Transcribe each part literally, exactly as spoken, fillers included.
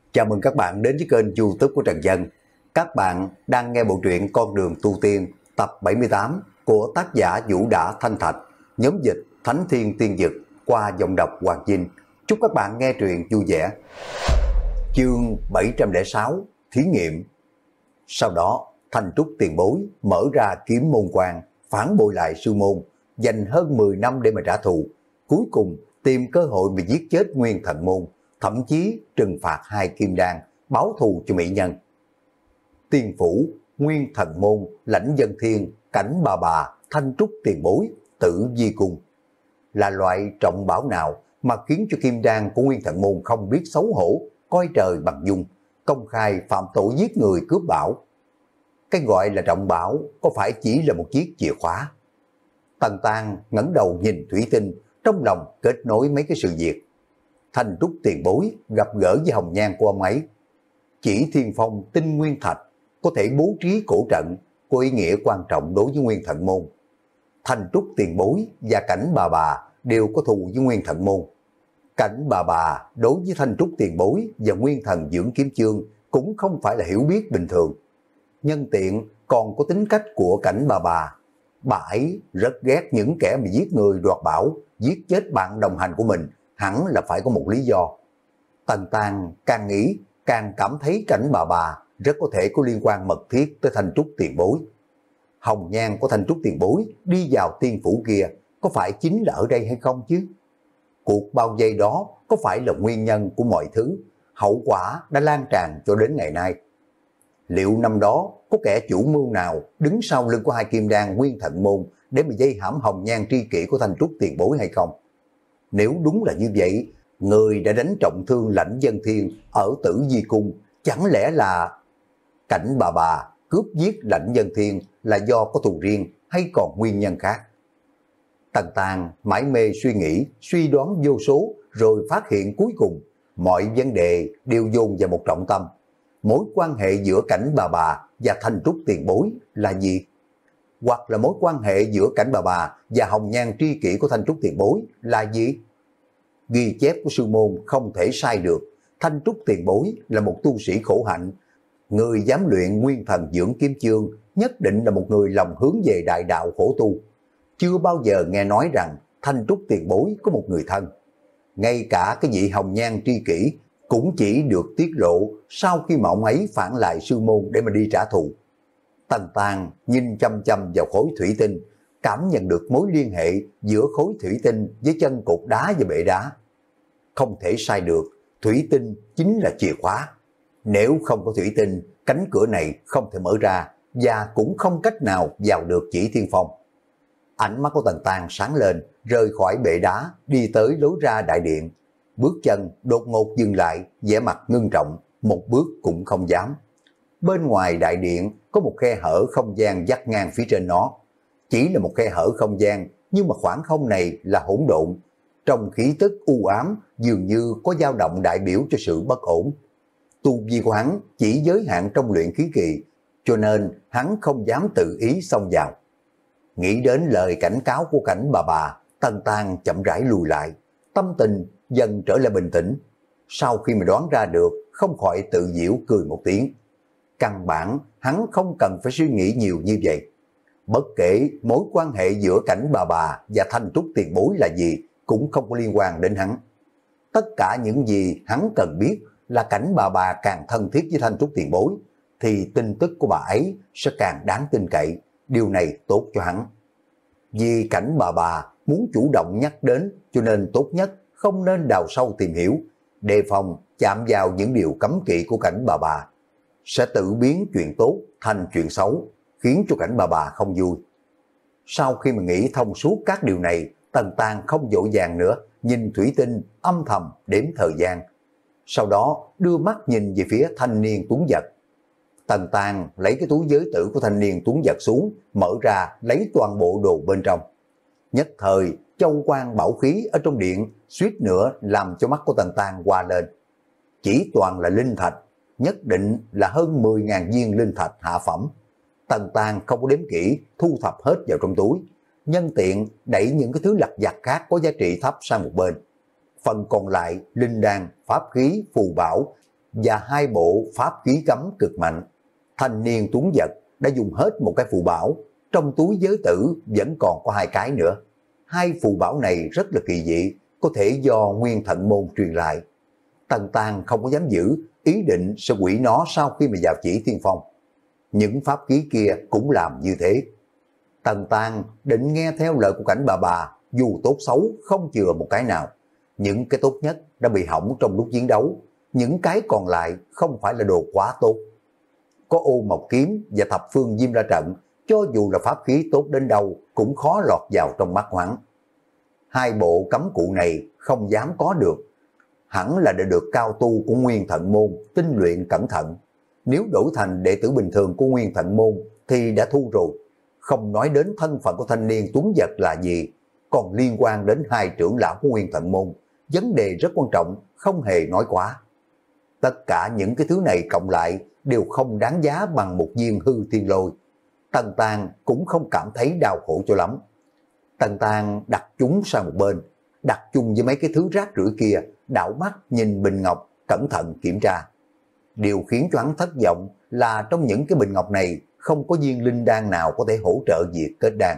Chào mừng các bạn đến với kênh YouTube của Trần Dân. Các bạn đang nghe bộ truyện Con đường tu tiên tập bảy mươi tám của tác giả Vũ Đã Thanh Thạch, nhóm dịch Thánh Thiên Tiên Dực qua giọng đọc Hoàng Vinh. Chúc các bạn nghe truyện vui vẻ. Chương bảy trăm lẻ sáu Thí nghiệm. Sau đó, Thanh Trúc Tiền Bối mở ra kiếm môn quan, phản bội lại sư môn, dành hơn mười năm để mà trả thù. Cuối cùng tìm cơ hội mà giết chết Nguyên Thần Môn, thậm chí trừng phạt hai kim đan, báo thù cho mỹ nhân. Tiên phủ, Nguyên Thần Môn, Lãnh Dân Thiên, Cảnh Bà Bà, Thanh Trúc Tiền Bối, Tử Di Cung là loại trọng bảo nào mà khiến cho kim đan của Nguyên Thần Môn không biết xấu hổ, coi trời bằng dung, công khai phạm tội giết người cướp bảo. Cái gọi là trọng bảo có phải chỉ là một chiếc chìa khóa? Tần Tang ngẩng đầu nhìn thủy tinh, trong lòng kết nối mấy cái sự việc. Thanh Trúc Tiền Bối gặp gỡ với hồng nhan của ông ấy. Chỉ Thiên Phong Tinh Nguyên Thạch có thể bố trí cổ trận, có ý nghĩa quan trọng đối với Nguyên Thần Môn. Thanh Trúc Tiền Bối và Cảnh Bà Bà đều có thù với Nguyên Thần Môn. Cảnh Bà Bà đối với Thanh Trúc Tiền Bối và Nguyên Thần Dưỡng Kiếm Chương cũng không phải là hiểu biết bình thường. Nhân tiện còn có tính cách của Cảnh Bà Bà. Bà ấy rất ghét những kẻ bị giết người đoạt bảo, giết chết bạn đồng hành của mình, hẳn là phải có một lý do. Tần Tang càng nghĩ càng cảm thấy Cảnh Bà Bà rất có thể có liên quan mật thiết tới Thanh Trúc Tiền Bối. Hồng nhan của Thanh Trúc Tiền Bối đi vào tiên phủ kia có phải chính là ở đây hay không chứ? Cuộc bao vây đó có phải là nguyên nhân của mọi thứ, hậu quả đã lan tràn cho đến ngày nay? Liệu năm đó có kẻ chủ mưu nào đứng sau lưng của hai kim đan Nguyên Thần Môn để mà dây hãm hồng nhan tri kỷ của Thanh Trúc Tiền Bối hay không? Nếu đúng là như vậy, người đã đánh trọng thương Lãnh Dân Thiên ở Tử Di Cung chẳng lẽ là Cảnh Bà Bà cướp giết Lãnh Dân Thiên là do có thù riêng hay còn nguyên nhân khác? Tần Tang mãi mê suy nghĩ, suy đoán vô số, rồi phát hiện cuối cùng mọi vấn đề đều dồn vào một trọng tâm. Mối quan hệ giữa Cảnh Bà Bà và Thanh Trúc Tiền Bối là gì? Hoặc là mối quan hệ giữa Cảnh Bà Bà và hồng nhan tri kỷ của Thanh Trúc Tiền Bối là gì? Ghi chép của sư môn không thể sai được. Thanh Trúc Tiền Bối là một tu sĩ khổ hạnh. Người dám luyện Nguyên Thần Dưỡng Kiếm Chương nhất định là một người lòng hướng về đại đạo khổ tu. Chưa bao giờ nghe nói rằng Thanh Trúc Tiền Bối có một người thân. Ngay cả cái vị hồng nhan tri kỷ cũng chỉ được tiết lộ sau khi mà ông ấy phản lại sư môn để mà đi trả thù. Tần Tang nhìn chăm chăm vào khối thủy tinh, cảm nhận được mối liên hệ giữa khối thủy tinh với chân cột đá và bệ đá. Không thể sai được, thủy tinh chính là chìa khóa. Nếu không có thủy tinh, cánh cửa này không thể mở ra và cũng không cách nào vào được Chỉ Thiên Phong. Ánh mắt của Tần Tang sáng lên, rời khỏi bệ đá, đi tới lối ra đại điện. Bước chân đột ngột dừng lại, vẻ mặt ngưng trọng, một bước cũng không dám. Bên ngoài đại điện có một khe hở không gian vắt ngang phía trên nó. Chỉ là một khe hở không gian, nhưng mà khoảng không này là hỗn độn. Trong khí tức u ám dường như có dao động đại biểu cho sự bất ổn. Tu vi của hắn chỉ giới hạn trong luyện khí kỳ, cho nên hắn không dám tự ý xông vào. Nghĩ đến lời cảnh cáo của Cảnh Bà Bà, Tần Tang chậm rãi lùi lại, tâm tình dần trở lại bình tĩnh. Sau khi mà đoán ra được, không khỏi tự giễu cười một tiếng. Căn bản hắn không cần phải suy nghĩ nhiều như vậy. Bất kể mối quan hệ giữa Cảnh Bà Bà và Thanh Trúc Tiền Bối là gì, cũng không có liên quan đến hắn. Tất cả những gì hắn cần biết là Cảnh Bà Bà càng thân thiết với Thanh Trúc Tiền Bối, thì tin tức của bà ấy sẽ càng đáng tin cậy. Điều này tốt cho hắn. Vì Cảnh Bà Bà muốn chủ động nhắc đến, cho nên tốt nhất không nên đào sâu tìm hiểu, đề phòng chạm vào những điều cấm kỵ của Cảnh Bà Bà, sẽ tự biến chuyện tốt thành chuyện xấu, khiến cho Cảnh Bà Bà không vui. Sau khi mà nghĩ thông suốt các điều này, Tần Tang không vội vàng nữa, nhìn thủy tinh âm thầm đếm thời gian. Sau đó đưa mắt nhìn về phía thanh niên tuấn giật. Tần Tang lấy cái túi giới tử của thanh niên tuấn giật xuống, mở ra lấy toàn bộ đồ bên trong. Nhất thời châu quang bảo khí ở trong điện suýt nữa làm cho mắt của Tần Tang hoa lên. Chỉ toàn là linh thạch, nhất định là hơn mười ngàn viên linh thạch hạ phẩm. Tần Tang không có đếm kỹ, thu thập hết vào trong túi, nhân tiện đẩy những cái thứ lặt vặt khác có giá trị thấp sang một bên. Phần còn lại linh đan, pháp khí, phù bảo và hai bộ pháp khí cấm cực mạnh. Thanh niên tuấn giật đã dùng hết một cái phù bảo, trong túi giới tử vẫn còn có hai cái nữa. Hai phù bảo này rất là kỳ dị, có thể do Nguyên Thận Môn truyền lại. Tần Tàng không có dám giữ, ý định sẽ hủy nó sau khi mà vào Chỉ Thiên Phong. Những pháp khí kia cũng làm như thế. Tần Tàng định nghe theo lời của Cảnh bà bà, dù tốt xấu không chừa một cái nào. Những cái tốt nhất đã bị hỏng trong lúc chiến đấu, những cái còn lại không phải là đồ quá tốt. Có ô mộc kiếm và thập phương diêm ra trận, cho dù là pháp khí tốt đến đâu cũng khó lọt vào trong mắt hắn. Hai bộ cấm cụ này không dám có được, hẳn là đã được cao tu của Nguyên Thận Môn tinh luyện cẩn thận. Nếu đổi thành đệ tử bình thường của Nguyên Thận Môn thì đã thu rồi. Không nói đến thân phận của thanh niên tuấn giật là gì, còn liên quan đến hai trưởng lão của Nguyên Thận Môn, vấn đề rất quan trọng, không hề nói quá. Tất cả những cái thứ này cộng lại đều không đáng giá bằng một viên hư thiên lôi. Tần Tàng cũng không cảm thấy đau khổ cho lắm. Tần Tàng đặt chúng sang một bên, đặt chung với mấy cái thứ rác rưởi kia, đảo mắt nhìn bình ngọc, cẩn thận kiểm tra. Điều khiến cho hắn thất vọng là trong những cái bình ngọc này không có viên linh đan nào có thể hỗ trợ việc kết đan.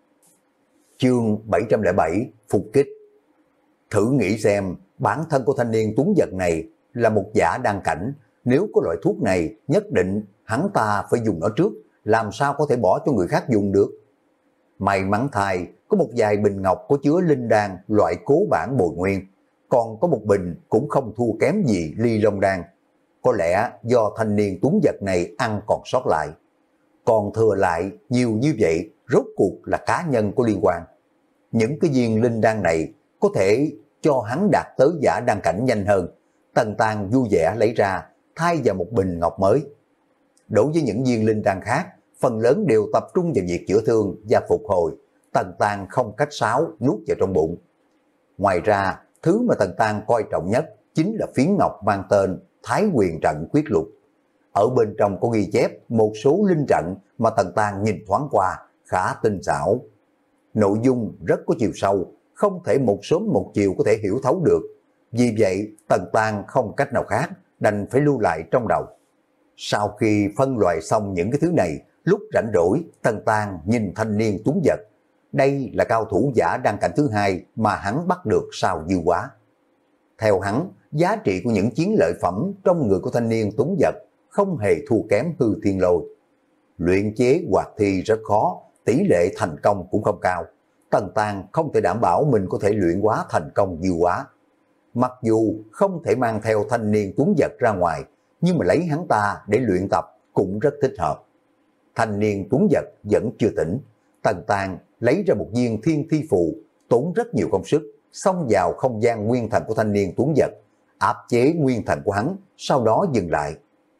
Chương bảy trăm lẻ bảy phục kích. Thử nghĩ xem, bản thân của thanh niên tuấn giật này là một giả đan cảnh, nếu có loại thuốc này nhất định hắn ta phải dùng nó trước, làm sao có thể bỏ cho người khác dùng được. May mắn thay, có một vài bình ngọc có chứa linh đan loại cố bản bồi nguyên, còn có một bình cũng không thua kém gì ly long đan. Có lẽ do thanh niên tuấn giật này ăn còn sót lại. Còn thừa lại nhiều như vậy, rốt cuộc là cá nhân có liên quan. Những cái viên linh đan này có thể cho hắn đạt tới giả đan cảnh nhanh hơn. Tần Tàng vui vẻ lấy ra, thay vào một bình ngọc mới. Đối với những viên linh đan khác, phần lớn đều tập trung vào việc chữa thương và phục hồi. Tần Tàng không cách sáo nuốt vào trong bụng. Ngoài ra, thứ mà Tần Tàng coi trọng nhất chính là phiến ngọc mang tên Thái Quyền Trận Quyết Lục. Ở bên trong có ghi chép một số linh trận mà Tần Tàng nhìn thoáng qua, khá tinh xảo. Nội dung rất có chiều sâu, không thể một sớm một chiều có thể hiểu thấu được. Vì vậy, Tần Tàng không cách nào khác, đành phải lưu lại trong đầu. Sau khi phân loại xong những cái thứ này, lúc rảnh rỗi, Tần Tàng nhìn thanh niên tuấn giật. Đây là cao thủ giả đan cảnh thứ hai mà hắn bắt được sau Dư Quá. Theo hắn, giá trị của những chiến lợi phẩm trong người của thanh niên tuấn giật không hề thua kém hư thiên lôi. Luyện chế hoạt thi rất khó, tỷ lệ thành công cũng không cao. Tần Tàng không thể đảm bảo mình có thể luyện hóa thành công Dư Quá. Mặc dù không thể mang theo thanh niên tuấn giật ra ngoài, nhưng mà lấy hắn ta để luyện tập cũng rất thích hợp. Thanh niên tuấn giật vẫn chưa tỉnh. Tần Tàng lấy ra một viên thiên thi phù, tốn rất nhiều công sức, xông vào không gian nguyên thần của thanh niên tuấn giật, áp chế nguyên thần của hắn, sau đó dừng lại.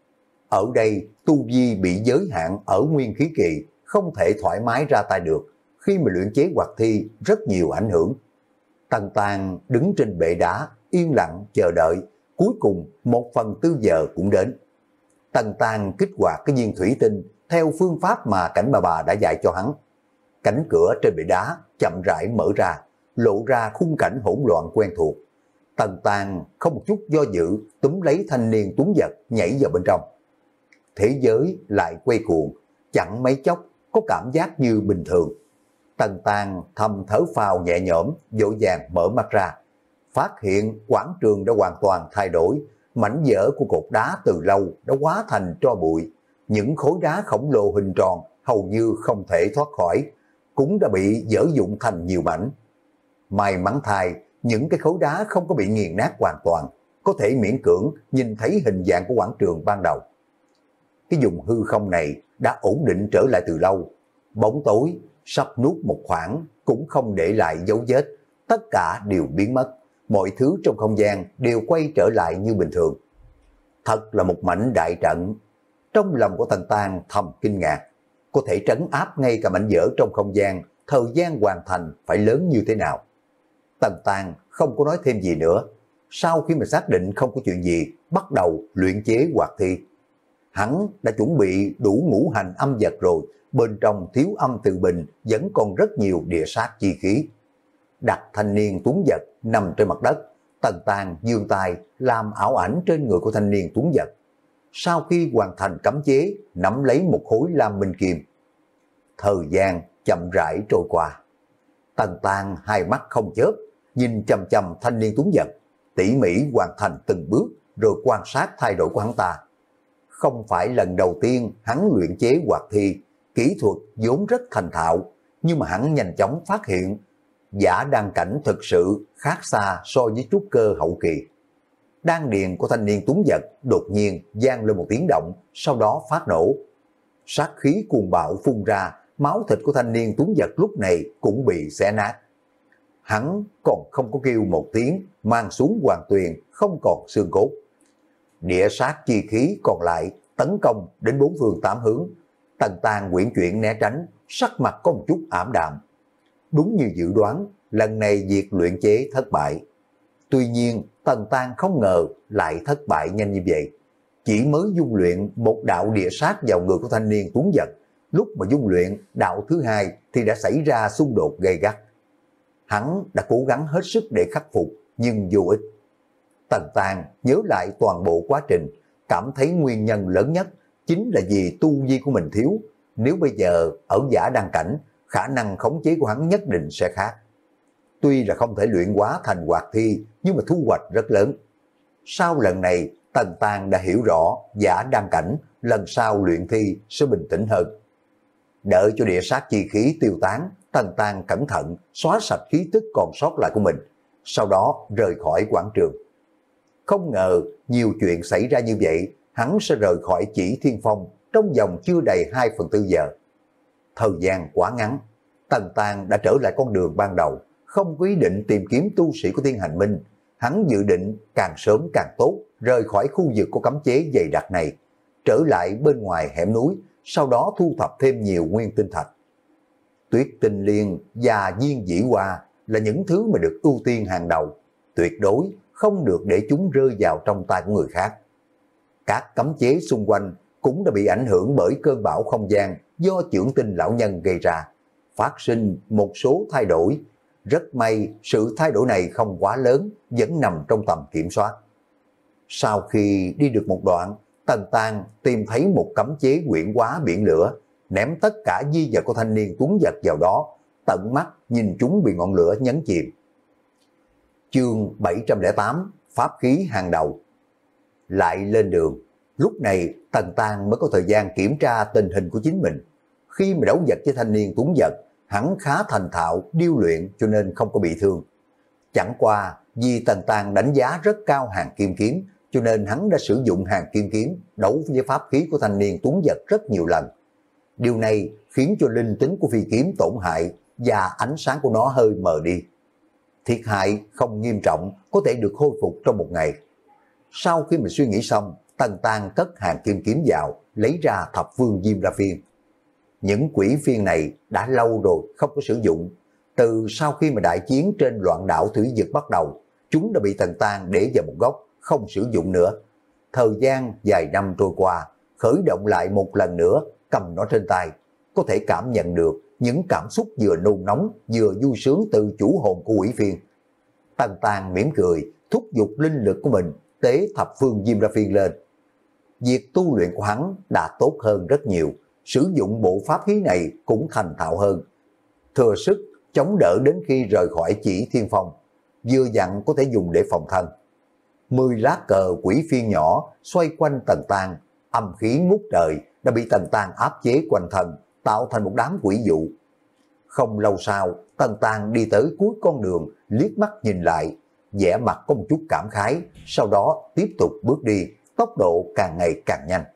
Ở đây, tu vi bị giới hạn ở nguyên khí kỳ, không thể thoải mái ra tay được. Khi mà luyện chế hoạt thi, rất nhiều ảnh hưởng. Tần Tàng đứng trên bệ đá, yên lặng chờ đợi. Cuối cùng, một phần tư giờ cũng đến. Tần Tàng kích hoạt cái viên thủy tinh theo phương pháp mà Cảnh bà bà đã dạy cho hắn. Cánh cửa trên bệ đá chậm rãi mở ra, lộ ra khung cảnh hỗn loạn quen thuộc. Tần Tàng không một chút do dự, túm lấy thanh niên tuấn giật nhảy vào bên trong. Thế giới lại quay cuồng, chẳng mấy chốc có cảm giác như bình thường. Tần Tàng thầm thở phào nhẹ nhõm, vội vàng mở mắt ra, phát hiện quảng trường đã hoàn toàn thay đổi. Mảnh vỡ của cột đá từ lâu đã hóa thành tro bụi. Những khối đá khổng lồ hình tròn hầu như không thể thoát khỏi, cũng đã bị dỡ dụng thành nhiều mảnh. May mắn thay, những cái khối đá không có bị nghiền nát hoàn toàn, có thể miễn cưỡng nhìn thấy hình dạng của quảng trường ban đầu. Cái vùng hư không này đã ổn định trở lại từ lâu. Bóng tối sắp nuốt một khoảng cũng không để lại dấu vết, tất cả đều biến mất. Mọi thứ trong không gian đều quay trở lại như bình thường. Thật là một mảnh đại trận. Trong lòng của Tần Tàng thầm kinh ngạc, có thể trấn áp ngay cả mảnh vỡ trong không gian, thời gian hoàn thành phải lớn như thế nào. Tần Tàng không có nói thêm gì nữa. Sau khi mà xác định không có chuyện gì, bắt đầu luyện chế hoạt thi. Hắn đã chuẩn bị đủ ngũ hành âm vật rồi, bên trong thiếu âm từ bình vẫn còn rất nhiều địa sát chi khí. Đặt thanh niên tuấn vật nằm trên mặt đất, Tần Tàng giương tay làm ảo ảnh trên người của thanh niên tuấn giật. Sau khi hoàn thành cấm chế, nắm lấy một khối lam minh kim. Thời gian chậm rãi trôi qua. Tần Tàng hai mắt không chớp, nhìn chằm chằm thanh niên tuấn giật, tỉ mỉ hoàn thành từng bước rồi quan sát thay đổi của hắn ta. Không phải lần đầu tiên hắn luyện chế hoạt thi, kỹ thuật vốn rất thành thạo, nhưng mà hắn nhanh chóng phát hiện giả đan cảnh thực sự khác xa so với trúc cơ hậu kỳ. Đan điền của thanh niên tuấn giật đột nhiên vang lên một tiếng động, sau đó phát nổ. Sát khí cuồng bạo phun ra, máu thịt của thanh niên tuấn giật lúc này cũng bị xé nát. Hắn còn không có kêu một tiếng, mang xuống hoàng tuyền, không còn xương cốt. Địa sát chi khí còn lại tấn công đến bốn phương tám hướng. Tần Tàng quyển chuyển né tránh, sắc mặt có một chút ảm đạm. Đúng như dự đoán, lần này việc luyện chế thất bại. Tuy nhiên, Tần Tàng không ngờ lại thất bại nhanh như vậy. Chỉ mới dung luyện một đạo địa sát vào người của thanh niên tuấn giật, lúc mà dung luyện đạo thứ hai thì đã xảy ra xung đột gay gắt. Hắn đã cố gắng hết sức để khắc phục, nhưng vô ích. Tần Tàng nhớ lại toàn bộ quá trình, cảm thấy nguyên nhân lớn nhất chính là vì tu vi của mình thiếu. Nếu bây giờ ở giả đăng cảnh, khả năng khống chế của hắn nhất định sẽ khác. Tuy là không thể luyện hóa thành hoạt thi, nhưng mà thu hoạch rất lớn. Sau lần này, Tần Tàng đã hiểu rõ giả đăng cảnh, lần sau luyện thi sẽ bình tĩnh hơn. Đợi cho địa sát chi khí tiêu tán, Tần Tàng cẩn thận xóa sạch khí tức còn sót lại của mình, sau đó rời khỏi quảng trường. Không ngờ nhiều chuyện xảy ra như vậy, hắn sẽ rời khỏi Chỉ Thiên Phong trong vòng chưa đầy hai phần tư giờ. Thời gian quá ngắn, Tần Tàng đã trở lại con đường ban đầu, không có ý định tìm kiếm tu sĩ của Thiên Hành Minh. Hắn dự định càng sớm càng tốt, rời khỏi khu vực của cấm chế dày đặc này, trở lại bên ngoài hẻm núi, sau đó thu thập thêm nhiều nguyên tinh thạch. Tuyết Tinh Liên và Viên Dĩ Hoa là những thứ mà được ưu tiên hàng đầu, tuyệt đối không được để chúng rơi vào trong tay của người khác. Các cấm chế xung quanh cũng đã bị ảnh hưởng bởi cơn bão không gian do Chưởng Tinh lão nhân gây ra, phát sinh một số thay đổi. Rất may sự thay đổi này không quá lớn, vẫn nằm trong tầm kiểm soát. Sau khi đi được một đoạn, Tần Tàng tìm thấy một cấm chế quyển hóa biển lửa, ném tất cả di vật của thanh niên tuấn giật vào đó, tận mắt nhìn chúng bị ngọn lửa nhấn chìm. Chương bảy trăm lẻ tám, pháp khí hàng đầu. Lại lên đường, lúc này Tần Tàng mới có thời gian kiểm tra tình hình của chính mình. Khi mà đấu vật với thanh niên tuấn giật, hắn khá thành thạo điêu luyện cho nên không có bị thương. Chẳng qua vì Tần Tàng đánh giá rất cao hàng kim kiếm, cho nên hắn đã sử dụng hàng kim kiếm đấu với pháp khí của thanh niên tuấn giật rất nhiều lần. Điều này khiến cho linh tính của phi kiếm tổn hại và ánh sáng của nó hơi mờ đi. Thiệt hại không nghiêm trọng, có thể được khôi phục trong một ngày. Sau khi mình suy nghĩ xong, Tần Tàng cất hàng kim kiếm vào, lấy ra thập phương diêm la phiên. Những quỷ phiên này đã lâu rồi không có sử dụng. Từ sau khi mà đại chiến trên loạn đảo Thủy Dực bắt đầu, chúng đã bị Tần Tàng để vào một góc, không sử dụng nữa. Thời gian dài năm trôi qua, khởi động lại một lần nữa, cầm nó trên tay, có thể cảm nhận được những cảm xúc vừa nôn nóng, vừa vui sướng từ chủ hồn của quỷ phiên. Tần Tàng mỉm cười, thúc giục linh lực của mình, tế thập phương diêm la phiên lên. Việc tu luyện của hắn đã tốt hơn rất nhiều, sử dụng bộ pháp khí này cũng thành thạo hơn. Thừa sức chống đỡ đến khi rời khỏi Chỉ Thiên Phong, vừa dặn có thể dùng để phòng thân. Mười lá cờ quỷ phiên nhỏ xoay quanh Tần Tàng, âm khí ngút trời đã bị Tần Tàng áp chế quanh thân, tạo thành một đám quỷ dụ. Không lâu sau, Tần Tàng đi tới cuối con đường, liếc mắt nhìn lại, vẻ mặt có một chút cảm khái, sau đó tiếp tục bước đi, tốc độ càng ngày càng nhanh.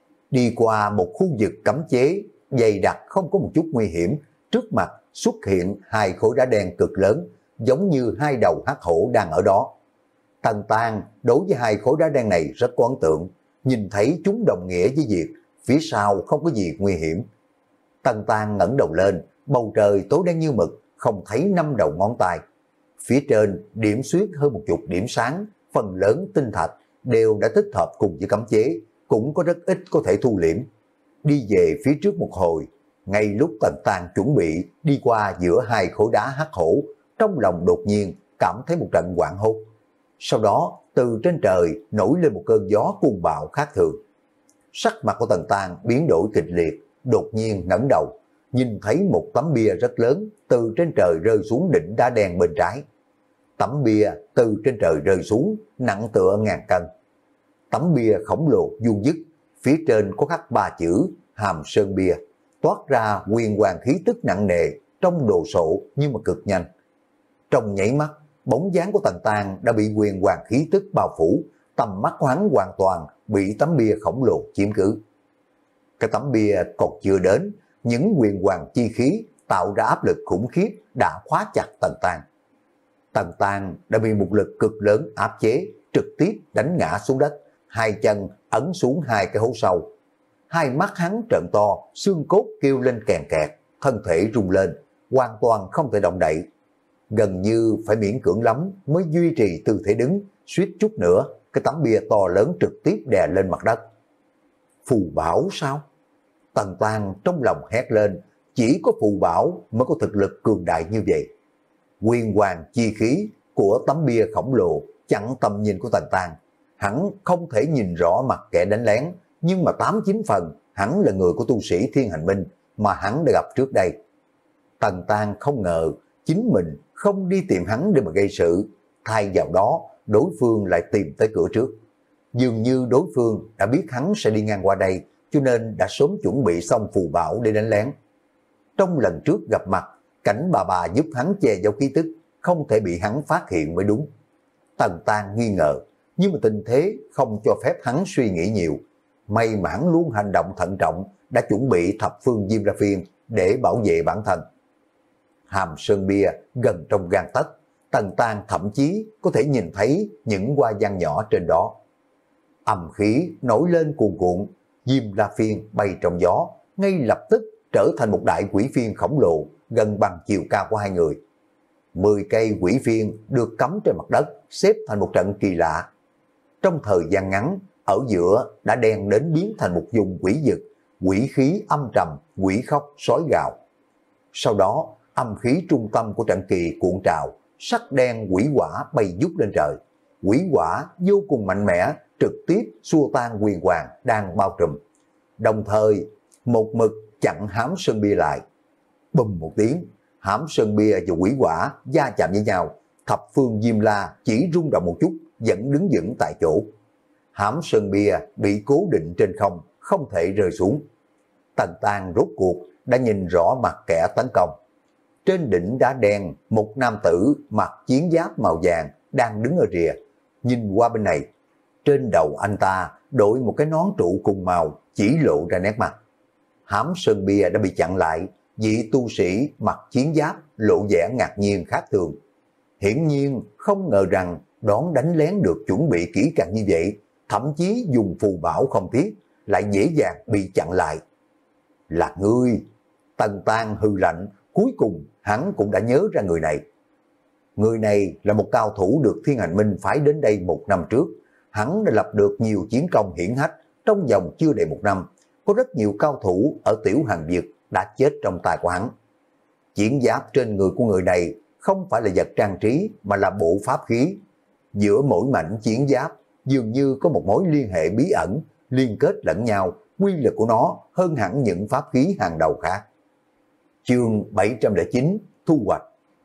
Đi qua một khu vực cấm chế, dày đặc không có một chút nguy hiểm, trước mặt xuất hiện hai khối đá đen cực lớn, giống như hai đầu hắc hổ đang ở đó. Tần Tàng đối với hai khối đá đen này rất có ấn tượng, nhìn thấy chúng đồng nghĩa với việc phía sau không có gì nguy hiểm. Tần Tàng ngẩng đầu lên, bầu trời tối đen như mực, không thấy năm đầu ngón tay. Phía trên điểm xuyết hơn một chục điểm sáng, phần lớn tinh thạch đều đã tích hợp cùng với cấm chế, cũng có rất ít có thể thu liễm. Đi về phía trước một hồi, ngay lúc Tần Tàng chuẩn bị đi qua giữa hai khối đá hắc hổ, trong lòng đột nhiên cảm thấy một trận hoảng hốt. Sau đó từ trên trời nổi lên một cơn gió cuồng bạo khác thường. Sắc mặt của Tần Tang biến đổi kịch liệt, đột nhiên ngẩng đầu, nhìn thấy một tấm bia rất lớn từ trên trời rơi xuống đỉnh đá đen bên trái. Tấm bia từ trên trời rơi xuống, nặng tựa ngàn cân. Tấm bia khổng lồ vuông vức, phía trên có khắc ba chữ Hàm Sơn Bia, toát ra huyền hoàng khí tức nặng nề, trong đồ sộ nhưng mà cực nhanh. Trong nhảy mắt, bóng dáng của Tần Tang đã bị huyền hoàng khí tức bao phủ, tầm mắt của hắn hoàn toàn bị tấm bia khổng lồ chiếm cứ. Cái tấm bia còn chưa đến, những huyền hoàng chi khí tạo ra áp lực khủng khiếp đã khóa chặt Tần Tang. Tần Tang đã bị một lực cực lớn áp chế, trực tiếp đánh ngã xuống đất, hai chân ấn xuống hai cái hố sâu. Hai mắt hắn trợn to, xương cốt kêu lên kèn kẹt, thân thể rung lên, hoàn toàn không thể động đậy. Gần như phải miễn cưỡng lắm mới duy trì tư thế đứng, suýt chút nữa, cái tấm bia to lớn trực tiếp đè lên mặt đất. Phù bảo sao? Tần Tang trong lòng hét lên, chỉ có phù bảo mới có thực lực cường đại như vậy. Huyền hoàng chi khí của tấm bia khổng lồ chặn tầm nhìn của Tần Tang. Hắn không thể nhìn rõ mặt kẻ đánh lén, nhưng mà tám chín phần hắn là người của tu sĩ Thiên Hành Minh mà hắn đã gặp trước đây. Tần Tang không ngờ chính mình không đi tìm hắn để mà gây sự, thay vào đó đối phương lại tìm tới cửa trước. Dường như đối phương đã biết hắn sẽ đi ngang qua đây, cho nên đã sớm chuẩn bị xong phù bảo để đánh lén. Trong lần trước gặp mặt, cảnh bà bà giúp hắn che giấu khí tức, không thể bị hắn phát hiện mới đúng. Tần Tang nghi ngờ, nhưng mà tình thế không cho phép hắn suy nghĩ nhiều. May mà hắn luôn hành động thận trọng, đã chuẩn bị thập phương Diêm La Phiên để bảo vệ bản thân. Hàm Sơn Bia gần trong gang tấc, Tần Tang thậm chí có thể nhìn thấy những hoa văn nhỏ trên đó. Âm khí nổi lên cuồn cuộn, Diêm La Phiên bay trong gió, ngay lập tức trở thành một đại quỷ phiên khổng lồ gần bằng chiều cao của hai người. Mười cây quỷ phiên được cắm trên mặt đất, xếp thành một trận kỳ lạ. Trong thời gian ngắn, ở giữa đã đen đến biến thành một vùng quỷ dực, quỷ khí âm trầm, quỷ khóc, sói gào. Sau đó, âm khí trung tâm của trận kỳ cuộn trào, sắc đen quỷ hỏa bay vút lên trời. Quỷ hỏa vô cùng mạnh mẽ, trực tiếp xua tan huyền hoàng đang bao trùm. Đồng thời, một mực chặn Hám Sơn Bia lại. Bùm một tiếng, Hám Sơn Bia và quỷ hỏa va chạm với nhau, thập phương Diêm La chỉ rung động một chút, vẫn đứng vững tại chỗ. Hám Sơn Bia bị cố định trên không, không thể rơi xuống. Tần Tang rốt cuộc đã nhìn rõ mặt kẻ tấn công. Trên đỉnh đá đen, một nam tử mặc chiến giáp màu vàng đang đứng ở rìa. Nhìn qua bên này, trên đầu anh ta đội một cái nón trụ cùng màu, chỉ lộ ra nét mặt. Hám Sơn Bia đã bị chặn lại, vị tu sĩ mặc chiến giáp lộ vẻ ngạc nhiên khác thường. Hiển nhiên không ngờ rằng đón đánh lén được chuẩn bị kỹ càng như vậy, thậm chí dùng phù bảo không tiếc, lại dễ dàng bị chặn lại. Là ngươi? Tần Tang hư lạnh, cuối cùng hắn cũng đã nhớ ra người này. Người này là một cao thủ được Thiên Hành Minh phái đến đây một năm trước. Hắn đã lập được nhiều chiến công hiển hách trong vòng chưa đầy một năm. Có rất nhiều cao thủ ở Tiểu Hàng Việt đã chết trong tay của hắn. Chiến giáp trên người của người này không phải là vật trang trí mà là bộ pháp khí. Giữa mỗi mảnh chiến giáp dường như có một mối liên hệ bí ẩn, liên kết lẫn nhau, quy lực của nó hơn hẳn những pháp khí hàng đầu khác. Chương bảy trăm lẻ chín thu hoạch.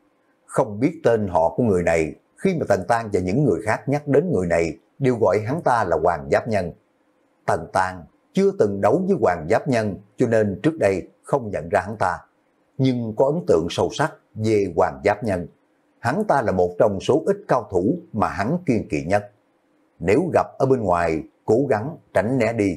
Không biết tên họ của người này, khi mà Tần Tang và những người khác nhắc đến người này đều gọi hắn ta là Hoàng Giáp Nhân. Tần Tang chưa từng đấu với Hoàng Giáp Nhân cho nên trước đây không nhận ra hắn ta, nhưng có ấn tượng sâu sắc về Hoàng Giáp Nhân. Hắn ta là một trong số ít cao thủ mà hắn kiên kỵ nhất. Nếu gặp ở bên ngoài, cố gắng tránh né đi.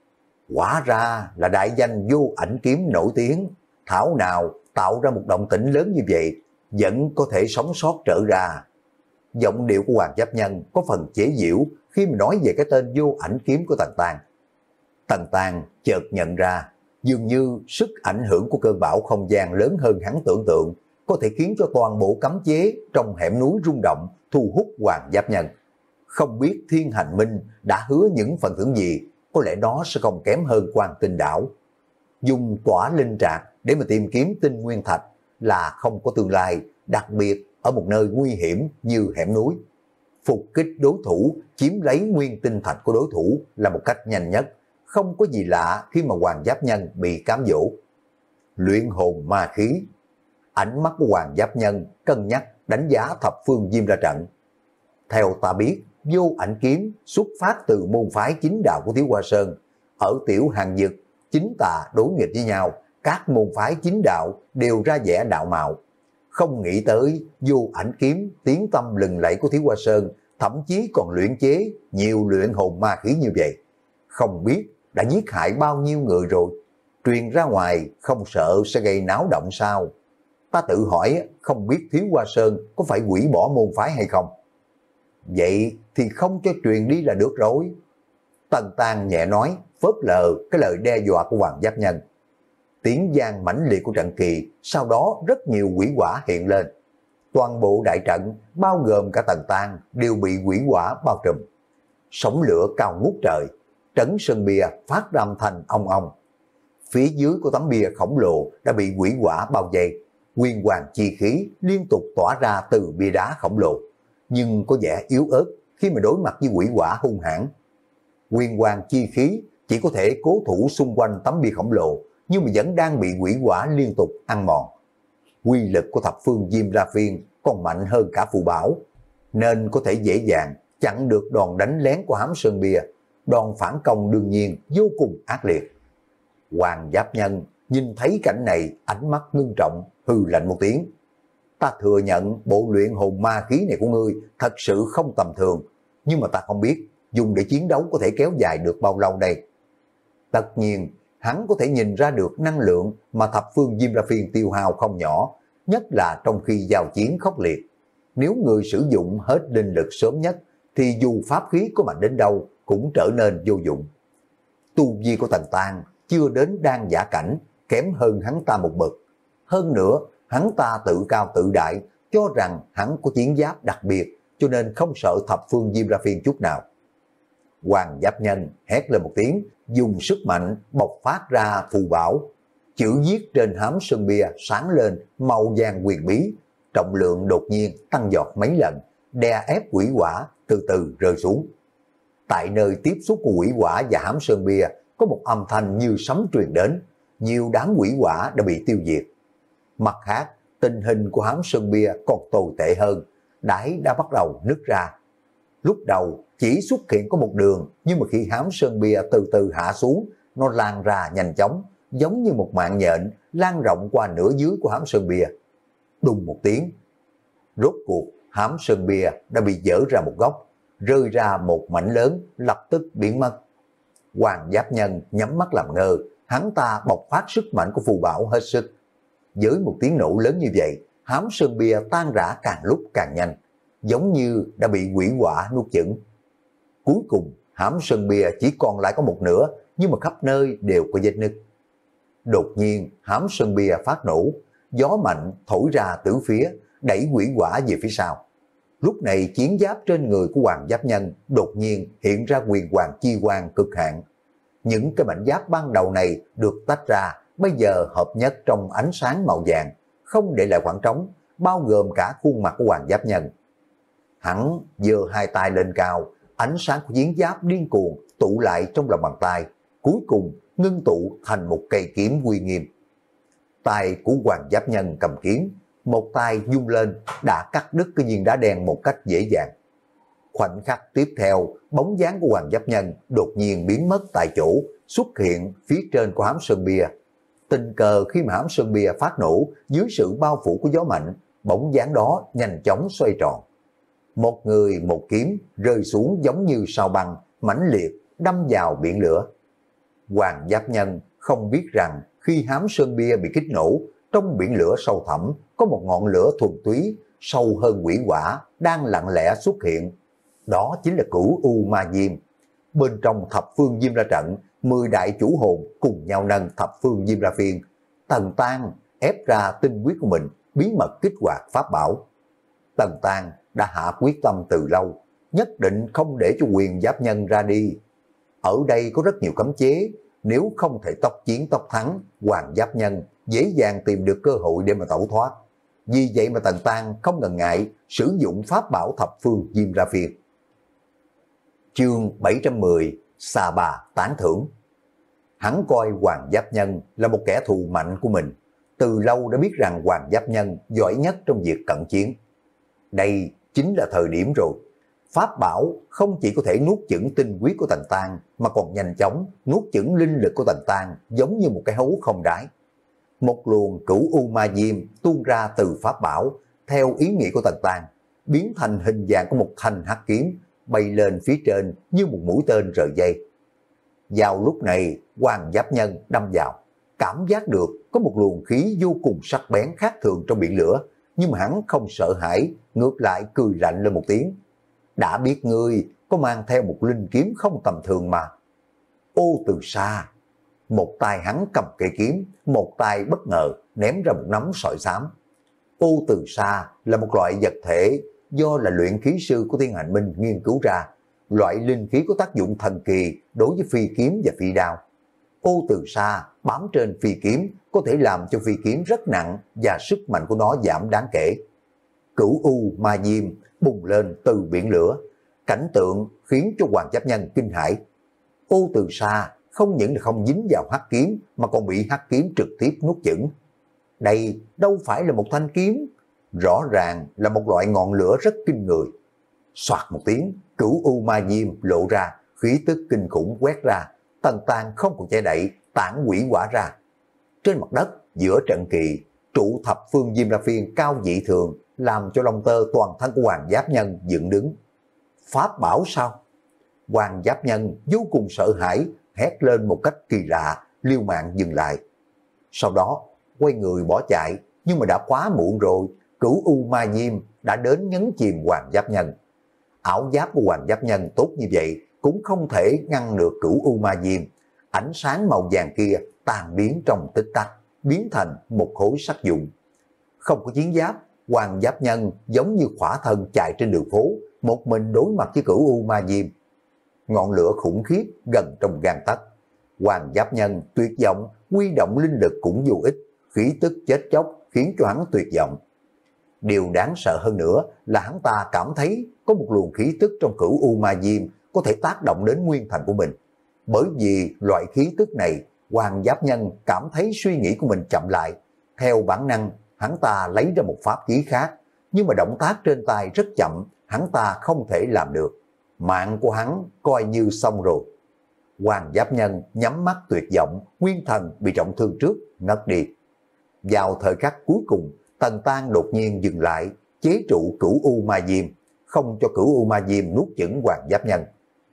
Quả ra là đại danh Vô Ảnh Kiếm nổi tiếng, thảo nào tạo ra một động tĩnh lớn như vậy, vẫn có thể sống sót trở ra. Giọng điệu của Hoàng Giáp Nhân có phần chế giễu khi mà nói về cái tên Vô Ảnh Kiếm của Tần Tang. Tần Tang chợt nhận ra, dường như sức ảnh hưởng của cơn bão không gian lớn hơn hắn tưởng tượng, có thể khiến cho toàn bộ cấm chế trong hẻm núi rung động, thu hút Hoàng Giáp Nhân. Không biết Thiên Hành Minh đã hứa những phần thưởng gì, có lẽ đó sẽ không kém hơn Quan Tinh Đảo. Dùng tỏa linh trạc để mà tìm kiếm tinh nguyên thạch là không có tương lai, đặc biệt ở một nơi nguy hiểm như hẻm núi. Phục kích đối thủ, chiếm lấy nguyên tinh thạch của đối thủ là một cách nhanh nhất, không có gì lạ khi mà Hoàng Giáp Nhân bị cám dỗ. Luyện hồn ma khí. Ánh mắt của Hoàng Giáp Nhân cân nhắc đánh giá thập phương diêm ra trận. Theo ta biết, vô ảnh kiếm xuất phát từ môn phái chính đạo của Thiếu Hoa Sơn. Ở Tiểu Hàng Dực, chính tà đối nghịch với nhau, các môn phái chính đạo đều ra vẻ đạo mạo. Không nghĩ tới vô ảnh kiếm tiếng tâm lừng lẫy của Thiếu Hoa Sơn, thậm chí còn luyện chế nhiều luyện hồn ma khí như vậy. Không biết đã giết hại bao nhiêu người rồi, truyền ra ngoài không sợ sẽ gây náo động sao? Ta tự hỏi không biết Thiếu Hoa Sơn có phải hủy bỏ môn phái hay không? Vậy thì không cho truyền đi là được rồi. Tần Tang nhẹ nói, phớt lờ cái lời đe dọa của Hoàng Giáp Nhân. Tiếng giang mãnh liệt của trận kỳ, sau đó rất nhiều quỷ quả hiện lên. Toàn bộ đại trận, bao gồm cả Tần Tang, đều bị quỷ quả bao trùm. Sóng lửa cao ngút trời, trấn sơn bia phát ra âm thanh ong ong. Phía dưới của tấm bia khổng lồ đã bị quỷ quả bao vây, nguyên hoàng chi khí liên tục tỏa ra từ bia đá khổng lồ, nhưng có vẻ yếu ớt khi mà đối mặt với quỷ quả hung hãn. Nguyên hoàng chi khí chỉ có thể cố thủ xung quanh tấm bia khổng lồ, nhưng mà vẫn đang bị quỷ quả liên tục ăn mòn. Quy lực của thập phương diêm la phiên còn mạnh hơn cả phù bảo, nên có thể dễ dàng chặn được đòn đánh lén của hám sơn bia. Đòn phản công đương nhiên vô cùng ác liệt. Hoàng Giáp Nhân nhìn thấy cảnh này, ánh mắt ngưng trọng, hừ lạnh một tiếng. Ta thừa nhận bộ luyện hồn ma khí này của ngươi thật sự không tầm thường, nhưng mà ta không biết dùng để chiến đấu có thể kéo dài được bao lâu đây. Tất nhiên, hắn có thể nhìn ra được năng lượng mà thập phương diêm la phiên tiêu hao không nhỏ, nhất là trong khi giao chiến khốc liệt. Nếu người sử dụng hết linh lực sớm nhất, thì dù pháp khí có mạnh đến đâu cũng trở nên vô dụng. Tu vi của Tần Tang chưa đến đan giả cảnh, kém hơn hắn ta một bậc. Hơn nữa, hắn ta tự cao tự đại, cho rằng hắn có chiến giáp đặc biệt, cho nên không sợ thập phương diêm la phiên chút nào. Hoàng Giáp Nhân hét lên một tiếng, dùng sức mạnh bộc phát ra phù bảo. Chữ viết trên hám sơn bia sáng lên màu vàng quyền bí, trọng lượng đột nhiên tăng giọt mấy lần, đè ép quỷ quả từ từ rơi xuống. Tại nơi tiếp xúc của quỷ quả và hám sơn bia có một âm thanh như sấm truyền đến, nhiều đám quỷ quả đã bị tiêu diệt. Mặt khác, tình hình của hám sơn bia còn tồi tệ hơn, đáy đã bắt đầu nứt ra. Lúc đầu chỉ xuất hiện có một đường, nhưng mà khi hám sơn bia từ từ hạ xuống, nó lan ra nhanh chóng, giống như một mạng nhện lan rộng qua nửa dưới của hám sơn bia. Đùng một tiếng, rốt cuộc hám sơn bia đã bị dỡ ra một góc, rơi ra một mảnh lớn, lập tức biến mất. Hoàng Giáp Nhân nhắm mắt làm ngơ, hắn ta bộc phát sức mạnh của phù bảo hết sức. Với một tiếng nổ lớn như vậy, hám sơn bia tan rã càng lúc càng nhanh, giống như đã bị quỷ quả nuốt chửng. Cuối cùng, hám sơn bia chỉ còn lại có một nửa, nhưng mà khắp nơi đều có vết nứt. Đột nhiên, hám sơn bia phát nổ, gió mạnh thổi ra tứ phía, đẩy quỷ quả về phía sau. Lúc này chiến giáp trên người của Hoàng Giáp Nhân đột nhiên hiện ra quyền hoàng chi quang cực hạn. Những cái mảnh giáp ban đầu này được tách ra, bây giờ hợp nhất trong ánh sáng màu vàng, không để lại khoảng trống, bao gồm cả khuôn mặt của Hoàng Giáp Nhân. Hắn giơ hai tay lên cao, ánh sáng của chiến giáp điên cuồng tụ lại trong lòng bàn tay, cuối cùng ngưng tụ thành một cây kiếm uy nghiêm. Tay của Hoàng Giáp Nhân cầm kiếm, một tay vung lên đã cắt đứt cái viên đá đen một cách dễ dàng. Khoảnh khắc tiếp theo, bóng dáng của Hoàng Giáp Nhân đột nhiên biến mất tại chỗ, xuất hiện phía trên của hám sơn bia. Tình cờ khi mà hám sơn bia phát nổ, dưới sự bao phủ của gió mạnh, bóng dáng đó nhanh chóng xoay tròn. Một người một kiếm rơi xuống giống như sao băng, mãnh liệt đâm vào biển lửa. Hoàng Giáp Nhân không biết rằng khi hám sơn bia bị kích nổ, trong biển lửa sâu thẳm có một ngọn lửa thuần túy sâu hơn quỷ quả đang lặng lẽ xuất hiện. Đó chính là Cửu U Ma Diêm. Bên trong thập phương diêm la trận, mười đại chủ hồn cùng nhau nâng thập phương diêm la phiên. Tần Tang ép ra tinh quyết của mình, bí mật kích hoạt pháp bảo. Tần Tang đã hạ quyết tâm từ lâu, nhất định không để cho Quyền Giáp Nhân ra đi. Ở đây có rất nhiều cấm chế, nếu không thể tốc chiến tốc thắng, Hoàng Giáp Nhân dễ dàng tìm được cơ hội để mà tẩu thoát. Vì vậy mà Tần Tang không ngần ngại sử dụng pháp bảo thập phương Diêm Ra Phiên. Chương bảy trăm mười, Sa Bà tán thưởng. Hắn coi Hoàng Giáp Nhân là một kẻ thù mạnh của mình, từ lâu đã biết rằng Hoàng Giáp Nhân giỏi nhất trong việc cận chiến. Đây chính là thời điểm rồi. Pháp bảo không chỉ có thể nuốt chửng tinh huyết của Tần Tang mà còn nhanh chóng nuốt chửng linh lực của Tần Tang, giống như một cái hố không đáy. Một luồng cửu u ma diêm tuôn ra từ pháp bảo theo ý nghĩ của Tần Tang, biến thành hình dạng của một thanh hắc kiếm bay lên phía trên như một mũi tên rời dây. Vào lúc này, Hoàng Giáp Nhân đâm vào, cảm giác được có một luồng khí vô cùng sắc bén khác thường trong biển lửa, nhưng mà hắn không sợ hãi, ngược lại cười lạnh lên một tiếng. Đã biết ngươi có mang theo một linh kiếm không tầm thường mà. Ô Từ Sa, một tay hắn cầm cây kiếm, một tay bất ngờ ném ra một nắm sỏi xám. Ô Từ Sa là một loại vật thể do là luyện khí sư của Thiên Hành Minh nghiên cứu ra, loại linh khí có tác dụng thần kỳ đối với phi kiếm và phi đao. Ô Từ Sa bám trên phi kiếm có thể làm cho phi kiếm rất nặng và sức mạnh của nó giảm đáng kể. Cửu u ma diêm bùng lên từ biển lửa, cảnh tượng khiến cho Hoàng Giáp Nhân kinh hãi. Ô Từ Sa không những là không dính vào hắc kiếm mà còn bị hắc kiếm trực tiếp nuốt chửng. Đây đâu phải là một thanh kiếm, rõ ràng là một loại ngọn lửa rất kinh người. Soạt một tiếng, cửu u ma diêm lộ ra, khí tức kinh khủng quét ra, Tần Tang không còn che đậy, tản quỷ quả ra. Trên mặt đất, giữa trận kỳ, trụ thập phương Diêm Ra Phiên cao dị thường, làm cho lông tơ toàn thân của Hoàng Giáp Nhân dựng đứng. Pháp bảo sao? Hoàng Giáp Nhân vô cùng sợ hãi, hét lên một cách kỳ lạ, liều mạng dừng lại. Sau đó, quay người bỏ chạy, nhưng mà đã quá muộn rồi, cửu u ma diêm đã đến nhấn chìm Hoàng Giáp Nhân. Ảo giáp của Hoàng Giáp Nhân tốt như vậy cũng không thể ngăn được cửu u ma diêm. Ánh sáng màu vàng kia tan biến trong tích tắc, biến thành một khối sắt vụn. Không có chiến giáp, Hoàng Giáp Nhân giống như khỏa thân chạy trên đường phố, một mình đối mặt với cửu u ma diêm. Ngọn lửa khủng khiếp gần trong gang tấc. Hoàng Giáp Nhân tuyệt vọng, huy động linh lực cũng vô ích, khí tức chết chóc khiến cho hắn tuyệt vọng. Điều đáng sợ hơn nữa là hắn ta cảm thấy có một luồng khí tức trong cửu u ma diêm có thể tác động đến nguyên thần của mình. Bởi vì loại khí tức này, Hoàng Giáp Nhân cảm thấy suy nghĩ của mình chậm lại. Theo bản năng, hắn ta lấy ra một pháp khí khác, nhưng mà động tác trên tay rất chậm, hắn ta không thể làm được. Mạng của hắn coi như xong rồi. Hoàng Giáp Nhân nhắm mắt tuyệt vọng, nguyên thần bị trọng thương trước, ngất đi. Vào thời khắc cuối cùng, Tần Tang đột nhiên dừng lại, chế trụ cửu u ma diêm, không cho cửu u ma diêm nuốt chửng Hoàng Giáp Nhân.